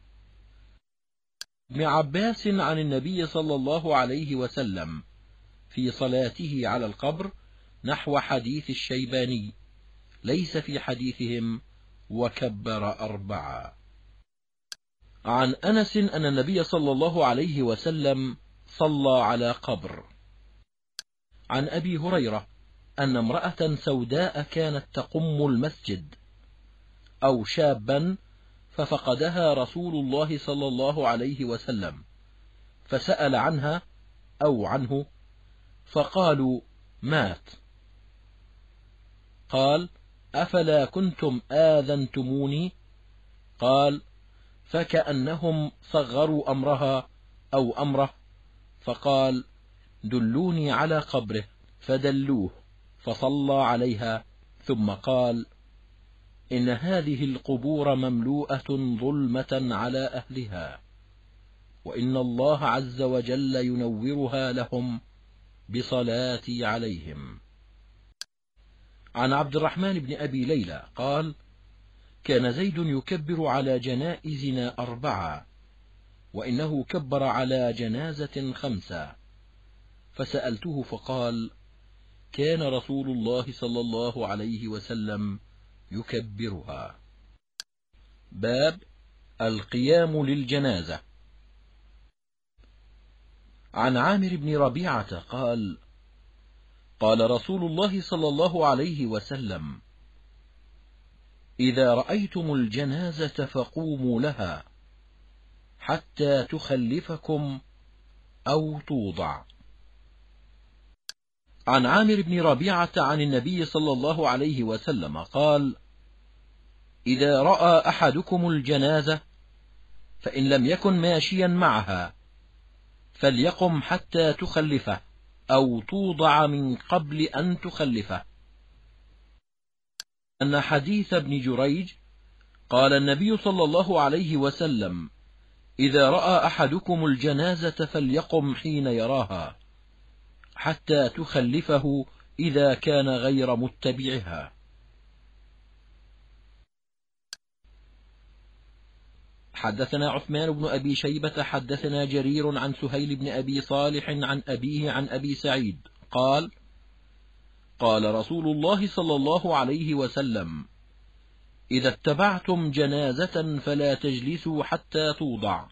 ابن عباس عن النبي صلى الله عليه وسلم في صلاته على القبر نحو حديث الشيباني، ليس في حديثهم وكبر 4. عن أنس أن النبي صلى الله عليه وسلم صلى على قبر. عن أبي هريرة أن امرأة سوداء كانت تقم المسجد أو شابا ففقدها رسول الله صلى الله عليه وسلم، فسأل عنها أو عنه فقالوا: مات. قال: أفلا كنتم آذنتموني؟ قال: فكأنهم صغروا أمرها أو أمره، فقال: دلوني على قبره، فدلوه فصلى عليها، ثم قال: إن هذه القبور مملوءة ظلمة على أهلها، وإن الله عز وجل ينورها لهم بصلاتي عليهم. عن عبد الرحمن بن أبي ليلى قال: كان زيد يكبر على جنائزنا 4، وإنه كبر على جنازة 5، فسألته فقال: كان رسول الله صلى الله عليه وسلم يكبرها. باب القيام للجنازة. عن عامر بن ربيعة قال: قال رسول الله صلى الله عليه وسلم: إذا رأيتم الجنازة فقوموا لها حتى تخلفكم أو توضع. عن عامر بن ربيعة عن النبي صلى الله عليه وسلم قال: إذا رأى أحدكم الجنازة فإن لم يكن ماشيا معها فليقم حتى تخلفه أو توضع من قبل أن تخلفه. أن حديث ابن جريج قال النبي صلى الله عليه وسلم: إذا رأى أحدكم الجنازة فليقم حين يراها حتى تخلفه إذا كان غير متبعها. حدثنا عثمان بن أبي شيبة حدثنا جرير عن سهيل بن أبي صالح عن أبيه عن أبي سعيد قال: قال رسول الله صلى الله عليه وسلم: إذا اتبعتم جنازة فلا تجلسوا حتى توضع.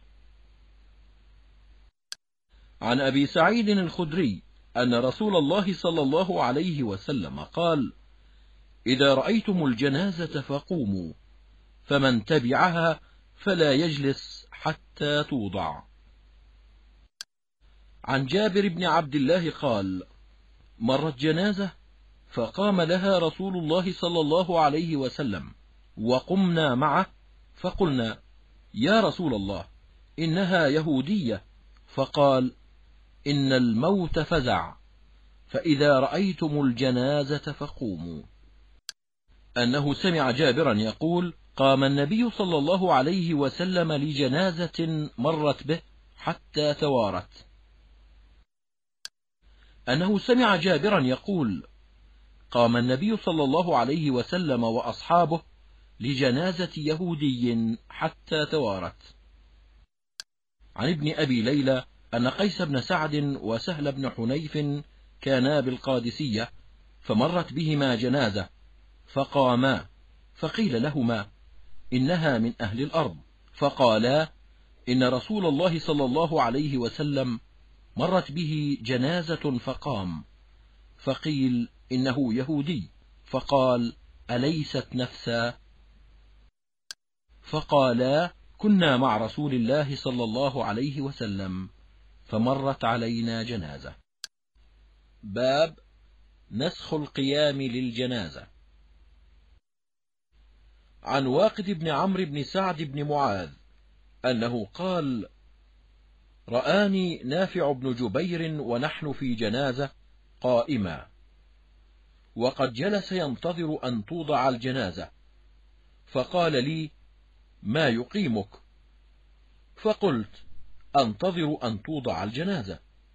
عن أبي سعيد الخدري أن رسول الله صلى الله عليه وسلم قال: إذا رأيتم الجنازة فقوموا، فمن تبعها فلا يجلس حتى توضع. عن جابر بن عبد الله قال: مرت جنازة فقام لها رسول الله صلى الله عليه وسلم وقمنا معه، فقلنا: يا رسول الله، إنها يهودية. فقال: إن الموت فزع، فإذا رأيتم الجنازة فقوموا. أنه سمع جابرا يقول: قام النبي صلى الله عليه وسلم لجنازة مرت به حتى توارت. أنه سمع جابرا يقول: قام النبي صلى الله عليه وسلم وأصحابه لجنازة يهودي حتى توارت. عن ابن أبي ليلى أن قيس بن سعد وسهل بن حنيف كانا بالقادسية، فمرت بهما جنازة فقاما، فقيل لهما: إنها من أهل الأرض. فقالا: إن رسول الله صلى الله عليه وسلم مرت به جنازة فقام. فقيل: إنه يهودي. فقال: أليست نفسا؟ فقالا: كنا مع رسول الله صلى الله عليه وسلم فمرت علينا جنازة. باب نسخ القيام للجنازة. عن واقد بن عمرو بن سعد بن معاذ أنه قال: رآني نافع بن جبير ونحن في جنازة قائما، وقد جلس ينتظر أن توضع الجنازة، فقال لي: ما يقيمك؟ فقلت: أنتظر أن توضع الجنازة.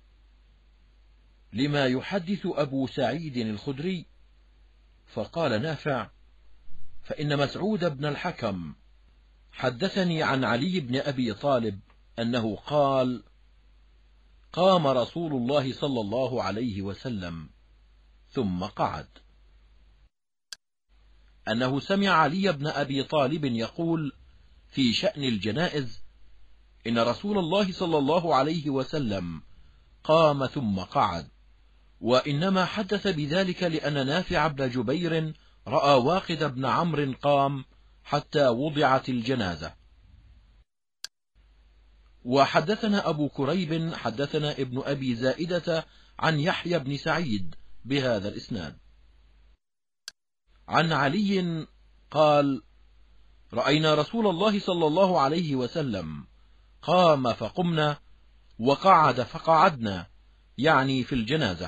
لما يحدث أبو سعيد الخدري؟ فقال نافع: فإن مسعود بن الحكم حدثني عن علي بن أبي طالب أنه قال: قام رسول الله صلى الله عليه وسلم ثم قعد. أنه سمع علي بن أبي طالب يقول في شأن الجنائز: إن رسول الله صلى الله عليه وسلم قام ثم قعد، وإنما حدث بذلك لأن نافع بن جبير رأى واقد بن عمرو قام حتى وضعت الجنازة. وحدثنا أبو كريب حدثنا ابن أبي زائدة عن يحيى بن سعيد بهذا الإسناد. عن علي قال: رأينا رسول الله صلى الله عليه وسلم قام فقمنا، وقعد فقعدنا، يعني في الجنازة.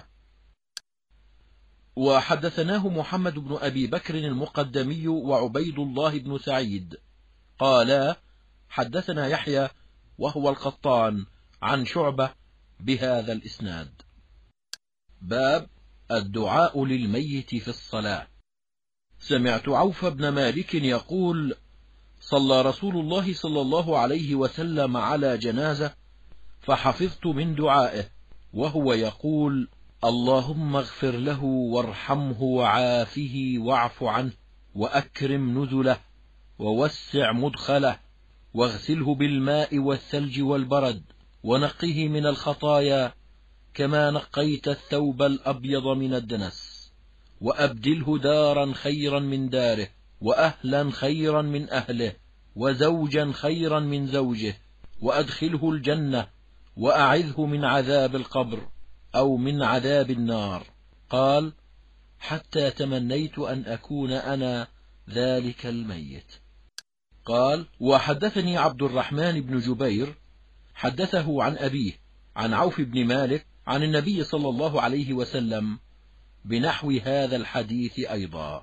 وحدثناه محمد بن أبي بكر المقدمي وعبيد الله بن سعيد قالا: حدثنا يحيى وهو القطان عن شعبة بهذا الإسناد. باب الدعاء للميت في الصلاة. سمعت عوف بن مالك يقول: صلى رسول الله صلى الله عليه وسلم على جنازة، فحفظت من دعائه وهو يقول: اللهم اغفر له وارحمه وعافه واعف عنه وأكرم نزله ووسع مدخله واغسله بالماء والثلج والبرد ونقه من الخطايا كما نقيت الثوب الأبيض من الدنس، وأبدله دارا خيرا من داره، وأهلا خيرا من أهله، وزوجا خيرا من زوجه، وأدخله الجنة، وأعذه من عذاب القبر أو من عذاب النار. قال: حتى تمنيت أن أكون أنا ذلك الميت. قال: وحدثني عبد الرحمن بن جبير حدثه عن أبيه عن عوف بن مالك عن النبي صلى الله عليه وسلم بنحو هذا الحديث أيضا.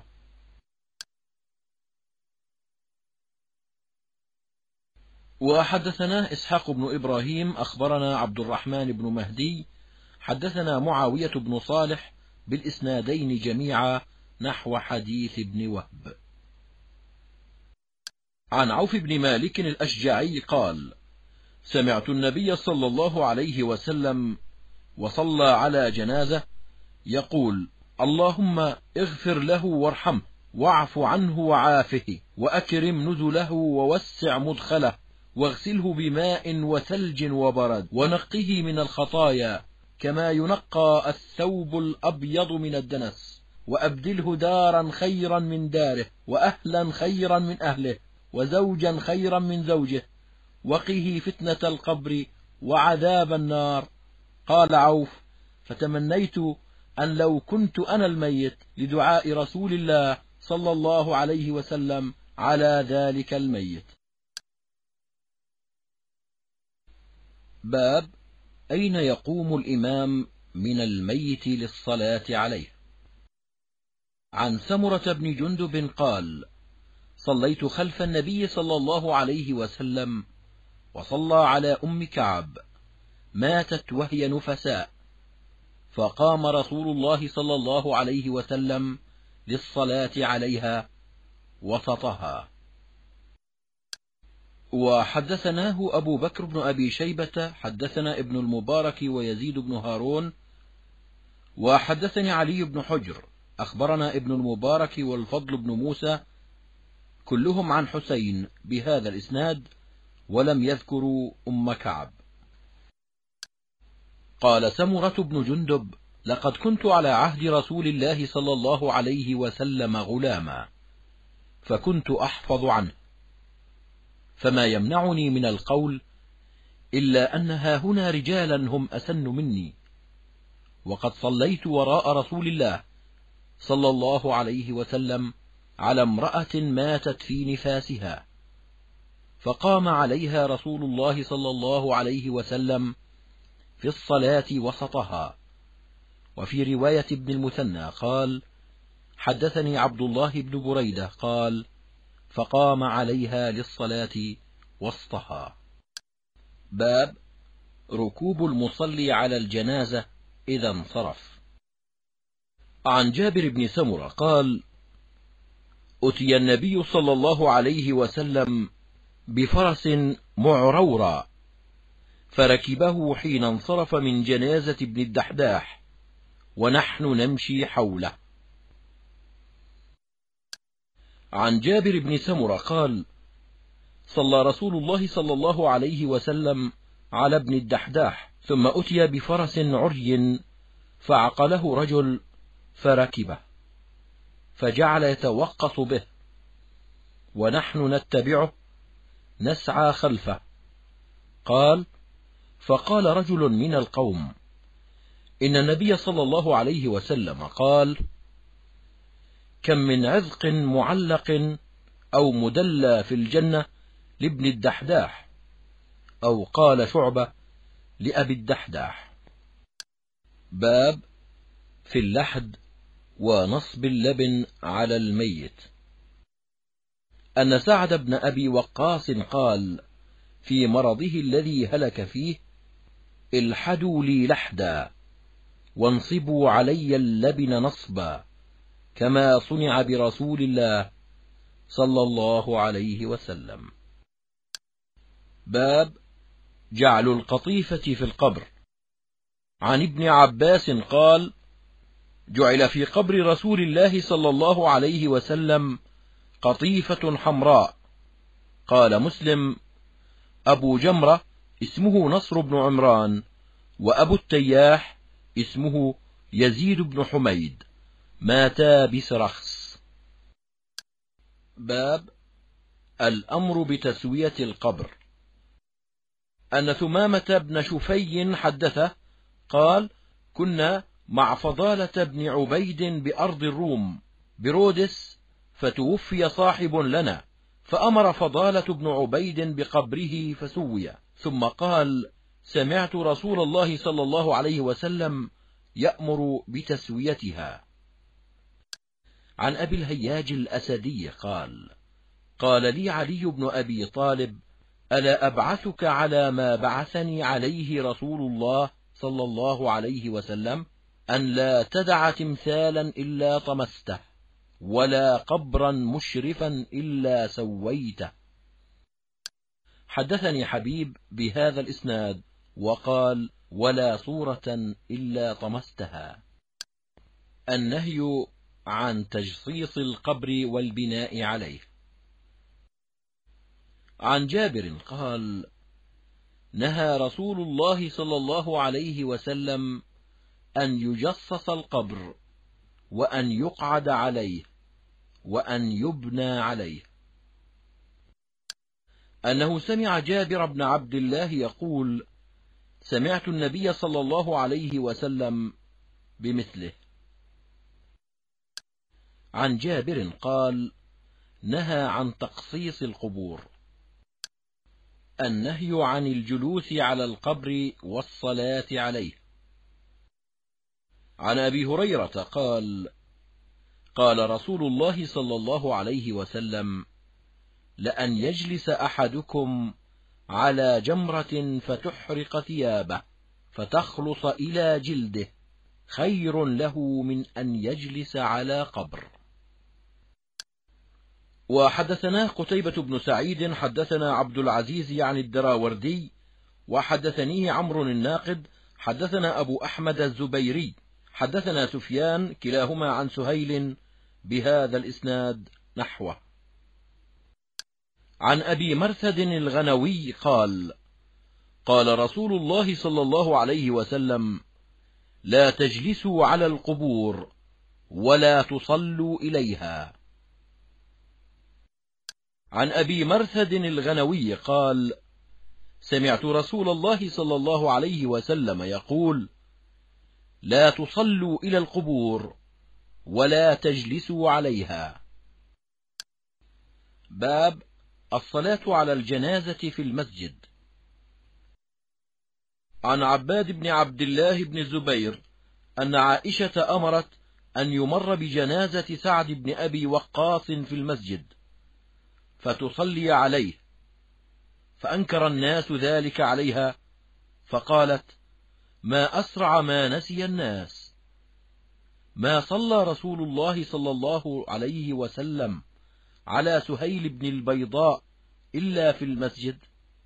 وحدثنا إسحاق بن إبراهيم أخبرنا عبد الرحمن بن مهدي حدثنا معاوية بن صالح بالإسنادين جميعا نحو حديث ابن وهب. عن عوف بن مالك الأشجعي قال: سمعت النبي صلى الله عليه وسلم وصلى على جنازة يقول: اللهم اغفر له وارحمه واعف عنه وعافه وأكرم نزله ووسع مدخله واغسله بماء وثلج وبرد ونقه من الخطايا كما ينقى الثوب الأبيض من الدنس، وأبدله دارا خيرا من داره، وأهلا خيرا من أهله، وزوجا خيرا من زوجه، وقه فتنة القبر وعذاب النار. قال عوف: فتمنيت أن لو كنت أنا الميت لدعاء رسول الله صلى الله عليه وسلم على ذلك الميت. باب أين يقوم الإمام من الميت للصلاة عليه. عن سمرة بن جندب قال: صليت خلف النبي صلى الله عليه وسلم وصلى على أم كعب ماتت وهي نفساء، فقام رسول الله صلى الله عليه وسلم للصلاة عليها وسطها. وحدثناه أبو بكر بن أبي شيبة حدثنا ابن المبارك ويزيد بن هارون، وحدثني علي بن حجر أخبرنا ابن المبارك والفضل بن موسى كلهم عن حسين بهذا الإسناد ولم يذكروا أم كعب. قال سمرة بن جندب: لقد كنت على عهد رسول الله صلى الله عليه وسلم غلاما، فكنت أحفظ عنه، فما يمنعني من القول إلا أن هاهنا رجالا هم أسن مني، وقد صليت وراء رسول الله صلى الله عليه وسلم على امرأة ماتت في نفاسها، فقام عليها رسول الله صلى الله عليه وسلم في الصلاة وسطها. وفي رواية ابن المثنى قال: حدثني عبد الله بن بريدة قال: فقام عليها للصلاة وسطها. باب ركوب المصلي على الجنازة إذا انصرف. عن جابر بن سمرة قال: أتي النبي صلى الله عليه وسلم بفرس معرورا، فركبه حين انصرف من جنازة ابن الدحداح ونحن نمشي حوله. عن جابر بن سمرة قال: صلى رسول الله صلى الله عليه وسلم على ابن الدحداح، ثم أتي بفرس عري فعقله رجل فركبه، فجعل يتوقص به، ونحن نتبعه نسعى خلفه. قال: فقال رجل من القوم: إن النبي صلى الله عليه وسلم قال: كم من عذق معلق أو مدلى في الجنة لابن الدحداح، أو قال شعبة لأبي الدحداح. باب في اللحد ونصب اللبن على الميت. أن سعد بن أبي وقاص قال في مرضه الذي هلك فيه: الحدوا لي لحدا وانصبوا علي اللبن نصبا، كما صنع برسول الله صلى الله عليه وسلم. باب جعل القطيفة في القبر. عن ابن عباس قال: جعل في قبر رسول الله صلى الله عليه وسلم قطيفة حمراء. قال مسلم: أبو جمرة اسمه نصر بن عمران، وأبو التياح اسمه يزيد بن حميد، ماتا بسرخس. باب الأمر بتسوية القبر. أن ثمامة بن شفي حدثه قال: كنا مع فضالة بن عبيد بأرض الروم برودس، فتوفي صاحب لنا، فأمر فضالة بن عبيد بقبره فسوي، ثم قال: سمعت رسول الله صلى الله عليه وسلم يأمر بتسويتها. عن أبي الهياج الأسدي قال: قال لي علي بن أبي طالب: ألا أبعثك على ما بعثني عليه رسول الله صلى الله عليه وسلم، أن لا تدع تمثالا إلا طمسته، ولا قبرا مشرفا إلا سويته. حدثني حبيب بهذا الإسناد وقال: ولا صورة إلا طمستها. النهي عن تجصيص القبر والبناء عليه. عن جابر قال: نهى رسول الله صلى الله عليه وسلم أن يجصص القبر، وأن يقعد عليه، وأن يبنى عليه. أنه سمع جابر بن عبد الله يقول: سمعت النبي صلى الله عليه وسلم بمثله. عن جابر قال: نهى عن تقصيص القبور. النهي عن الجلوس على القبر والصلاة عليه. عن أبي هريرة قال: قال رسول الله صلى الله عليه وسلم: لأن يجلس أحدكم على جمرة فتحرق ثيابه فتخلص إلى جلده خير له من أن يجلس على قبر. وحدثنا قتيبة بن سعيد حدثنا عبد العزيز عن الدراوردي، وحدثنيه عمرو الناقد حدثنا أبو أحمد الزبيري حدثنا سفيان كلاهما عن سهيل بهذا الإسناد نحوه. عن أبي مرثد الغنوي قال: قال رسول الله صلى الله عليه وسلم: لا تجلسوا على القبور ولا تصلوا إليها. عن أبي مرثد الغنوي قال: سمعت رسول الله صلى الله عليه وسلم يقول: لا تصلوا إلى القبور ولا تجلسوا عليها. باب الصلاة على الجنازة في المسجد. عن عباد بن عبد الله بن الزبير أن عائشة أمرت أن يمر بجنازة سعد بن أبي وقاص في المسجد فتصلي عليه، فأنكر الناس ذلك عليها، فقالت: ما أسرع ما نسي الناس، ما صلى رسول الله صلى الله عليه وسلم على سهيل بن البيضاء إلا في المسجد.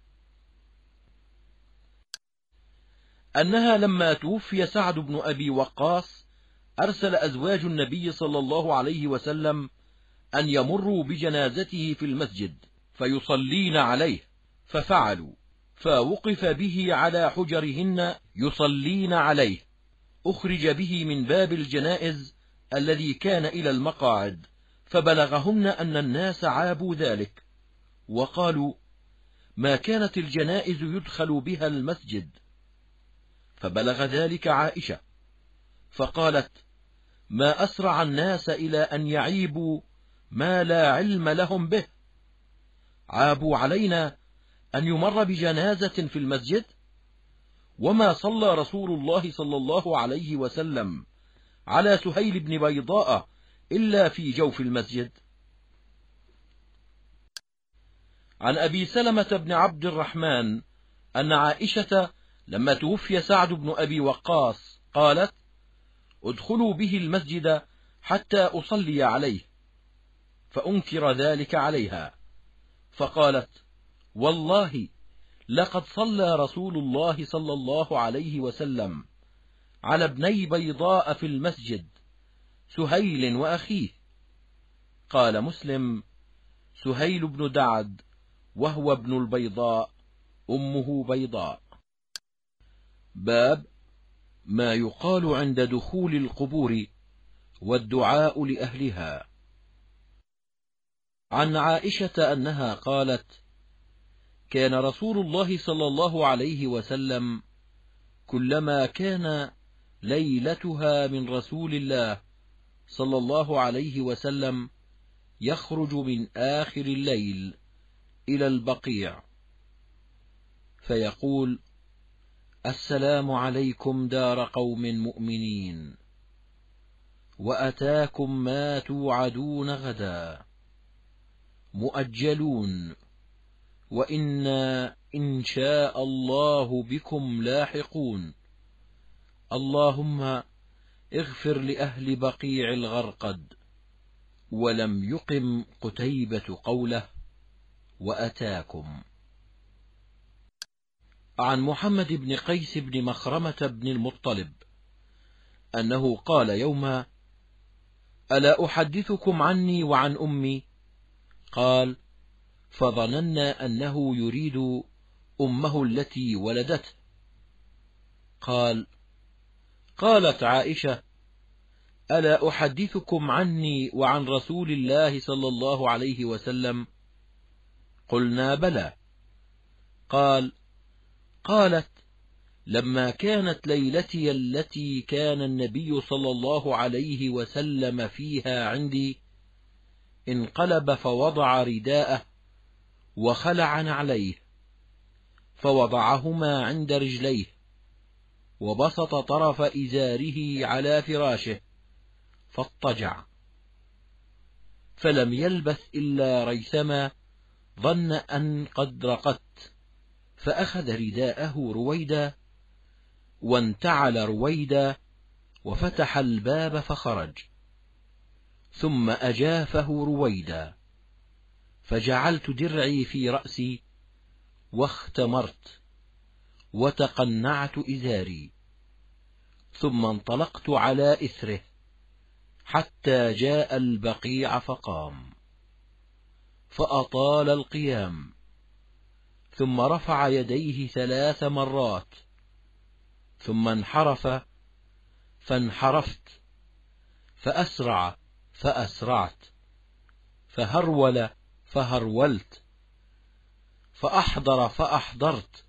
أنها لما توفي سعد بن أبي وقاص أرسل أزواج النبي صلى الله عليه وسلم أن يمروا بجنازته في المسجد فيصلين عليه، ففعلوا، فوقف به على حجرهن يصلين عليه، أخرج به من باب الجنائز الذي كان إلى المقاعد، فبلغهن أن الناس عابوا ذلك، وقالوا: ما كانت الجنائز يدخل بها المسجد. فبلغ ذلك عائشة، فقالت: ما أسرع الناس إلى أن يعيبوا ما لا علم لهم به، عابوا علينا أن يمر بجنازة في المسجد، وما صلى رسول الله صلى الله عليه وسلم على سهيل بن بيضاء إلا في جوف المسجد. عن أبي سلمة بن عبد الرحمن أن عائشة لما توفي سعد بن أبي وقاص قالت: ادخلوا به المسجد حتى أصلي عليه، فأنكر ذلك عليها، فقالت: والله لقد صلى رسول الله صلى الله عليه وسلم على ابني بيضاء في المسجد، سهيل وأخيه. قال مسلم: سهيل بن دعد وهو ابن البيضاء أمه بيضاء. باب ما يقال عند دخول القبور والدعاء لأهلها. عن عائشة أنها قالت: كان رسول الله صلى الله عليه وسلم كلما كان ليلتها من رسول الله صلى الله عليه وسلم يخرج من آخر الليل إلى البقيع فيقول: السلام عليكم دار قوم مؤمنين، وأتاكم ما توعدون غدا، مؤجلون، وإنا إن شاء الله بكم لاحقون، اللهم اغفر لأهل بقيع الغرقد. ولم يقم قتيبة قوله: وأتاكم. عن محمد بن قيس بن مخرمة بن المطلب أنه قال يوما: ألا أحدثكم عني وعن أمي؟ قال: فظننا أنه يريد أمه التي ولدته. قال: قالت عائشة: ألا أحدثكم عني وعن رسول الله صلى الله عليه وسلم؟ قلنا: بلى. قال: قالت: لما كانت ليلتي التي كان النبي صلى الله عليه وسلم فيها عندي، انقلب فوضع رداءه وخلع نعليه، فوضعهما عند رجليه، وبسط طرف إزاره على فراشه فاضطجع، فلم يلبث إلا ريثما ظن أن قد رقدت، فأخذ رداءه رويدا وانتعل رويدا وفتح الباب فخرج، ثم أجافه رويدا، فجعلت درعي في رأسي واختمرت وتقنعت إزاري، ثم انطلقت على إثره حتى جاء البقيع فقام، فأطال القيام، ثم رفع يديه 3 مرات، ثم انحرف فانحرفت، فأسرع فأسرعت، فهرول فهرولت، فأحضر فأحضرت،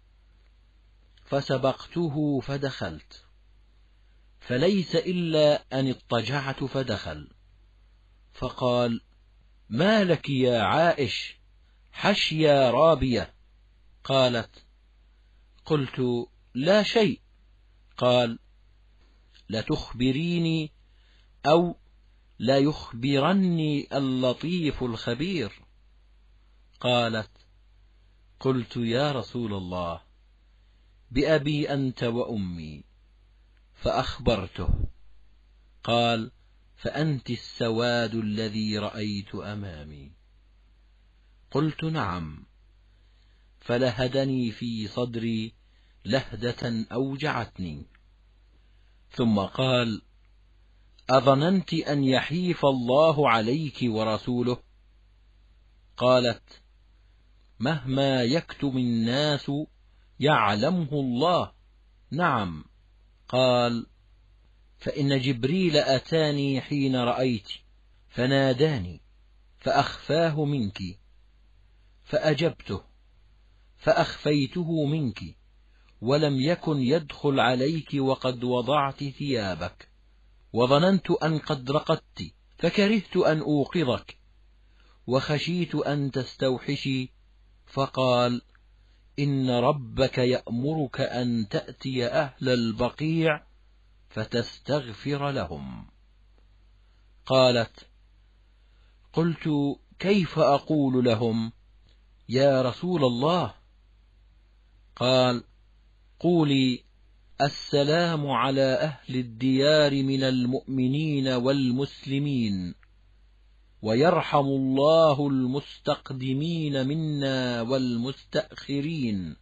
فسبقته فدخلت، فليس إلا أن اضطجعت فدخل، فقال: ما لك يا عائش، حش يا رابية؟ قالت: قلت: لا شيء. قال: لتخبريني أو لا يخبرني اللطيف الخبير؟ قالت: قلت: يا رسول الله، بأبي أنت وأمي. فأخبرته. قال: فأنت السواد الذي رأيت أمامي. قلت: نعم. فلهدني في صدري لهدة أوجعتني، ثم قال: أظننت أن يحيف الله عليك ورسوله؟ قالت: مهما يكتم الناس يعلمه الله. نعم. قال: فإن جبريل أتاني حين رأيت فناداني فأخفاه منك، فأجبته فأخفيته منك، ولم يكن يدخل عليك وقد وضعت ثيابك، وظننت أن قد رقدت، فكرهت أن أوقظك، وخشيت أن تستوحشي. فقال: إن ربك يأمرك أن تأتي أهل البقيع فتستغفر لهم. قالت: قلت: كيف أقول لهم يا رسول الله؟ قال: قولي: السلام على أهل الديار من المؤمنين والمسلمين، ويرحم الله المستقدمين منا والمستأخرين،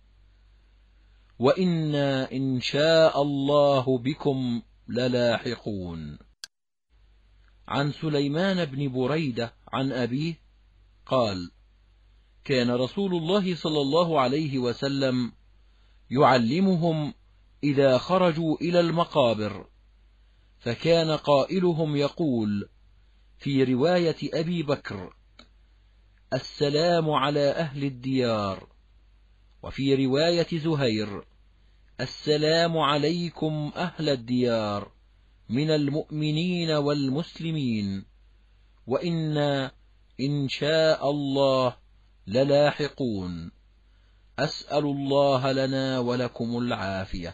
وإنا إن شاء الله بكم للاحقون. عن سليمان بن بريدة عن أبيه قال: كان رسول الله صلى الله عليه وسلم يعلمهم إذا خرجوا إلى المقابر، فكان قائلهم يقول في رواية أبي بكر: السلام على أهل الديار، وفي رواية زهير: السلام عليكم أهل الديار من المؤمنين والمسلمين، وإنا إن شاء الله للاحقون، أسأل الله لنا ولكم العافية.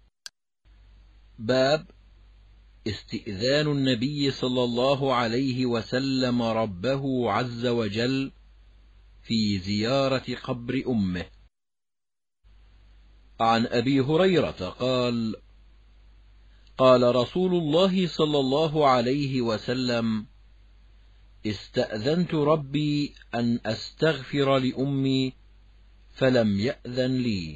باب استئذان النبي صلى الله عليه وسلم ربه عز وجل في زيارة قبر أمه. عن أبي هريرة قال: قال رسول الله صلى الله عليه وسلم: استأذنت ربي أن أستغفر لأمي فلم يأذن لي،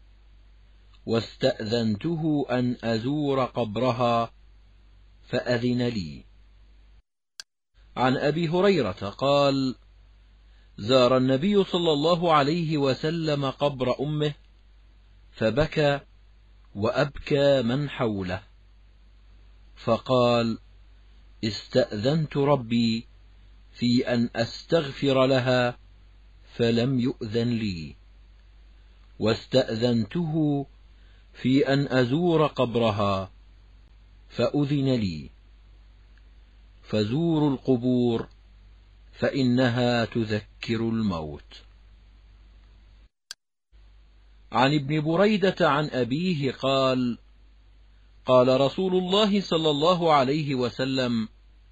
واستأذنته أن أزور قبرها فأذن لي. عن أبي هريرة قال: زار النبي صلى الله عليه وسلم قبر أمه فبكى وأبكى من حوله، فقال: استأذنت ربي في أن أستغفر لها فلم يؤذن لي، واستأذنته في أن أزور قبرها فأذن لي، فزوروا القبور فإنها تذكر الموت. عن ابن بريدة عن أبيه قال: قال رسول الله صلى الله عليه وسلم: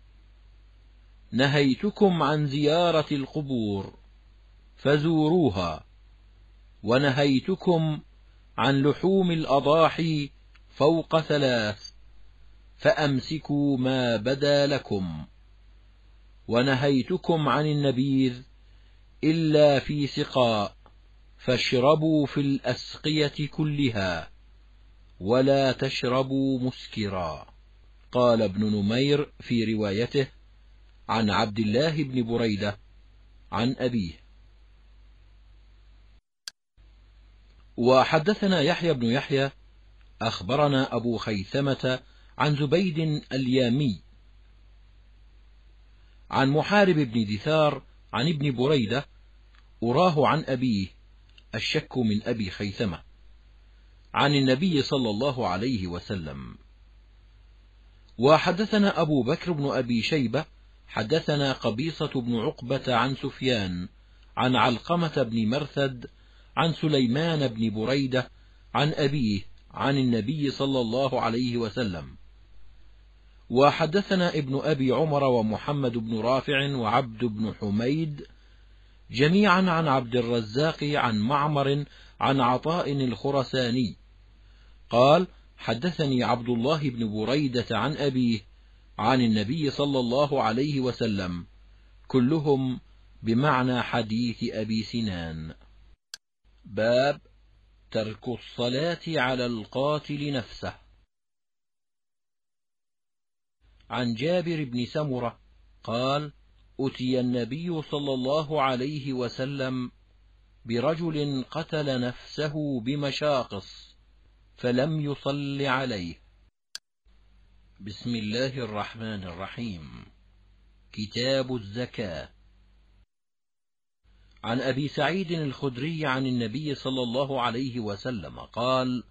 نهيتكم عن زيارة القبور فزوروها، ونهيتكم عن لحوم الأضاحي فوق 3 فأمسكوا ما بدا لكم، ونهيتكم عن النبيذ إلا في سقاء فاشربوا في الأسقية كلها ولا تشربوا مسكرا. قال ابن نمير في روايته عن عبد الله بن بريدة عن أبيه. وحدثنا يحيى بن يحيى أخبرنا أبو خيثمة عن زبيد اليامي عن محارب بن دثار عن ابن بريدة أراه عن أبيه، الشك من أبي خيثمة، عن النبي صلى الله عليه وسلم. وحدثنا أبو بكر بن أبي شيبة حدثنا قبيصة بن عقبة عن سفيان عن علقمة بن مرثد عن سليمان بن بريدة عن أبيه عن النبي صلى الله عليه وسلم. وحدثنا ابن أبي عمر ومحمد بن رافع وعبد بن حميد جميعا عن عبد الرزاق عن معمر عن عطاء الخرساني قال: حدثني عبد الله بن بريدة عن أبيه عن النبي صلى الله عليه وسلم، كلهم بمعنى حديث أبي سنان. باب ترك الصلاة على القاتل نفسه. عن جابر بن سمرة قال: أتي النبي صلى الله عليه وسلم برجل قتل نفسه بمشاقص فلم يصل عليه. بسم الله الرحمن الرحيم. كتاب الزكاة. عن أبي سعيد الخدري عن النبي صلى الله عليه وسلم قال: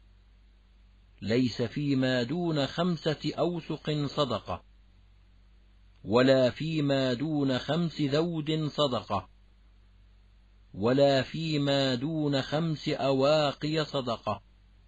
ليس فيما دون 5 أوسق صدقة، ولا فيما دون 5 ذود صدقة، ولا فيما دون 5 أواقي صدقة.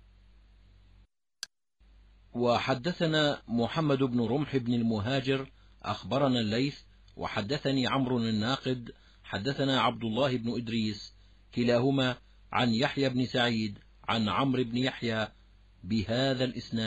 وحدثنا محمد بن رمح بن المهاجر أخبرنا الليث وحدثني عمرو الناقد حدثنا عبد الله بن إدريس كلاهما عن يحيى بن سعيد عن عمرو بن يحيى بهذا الإسناد.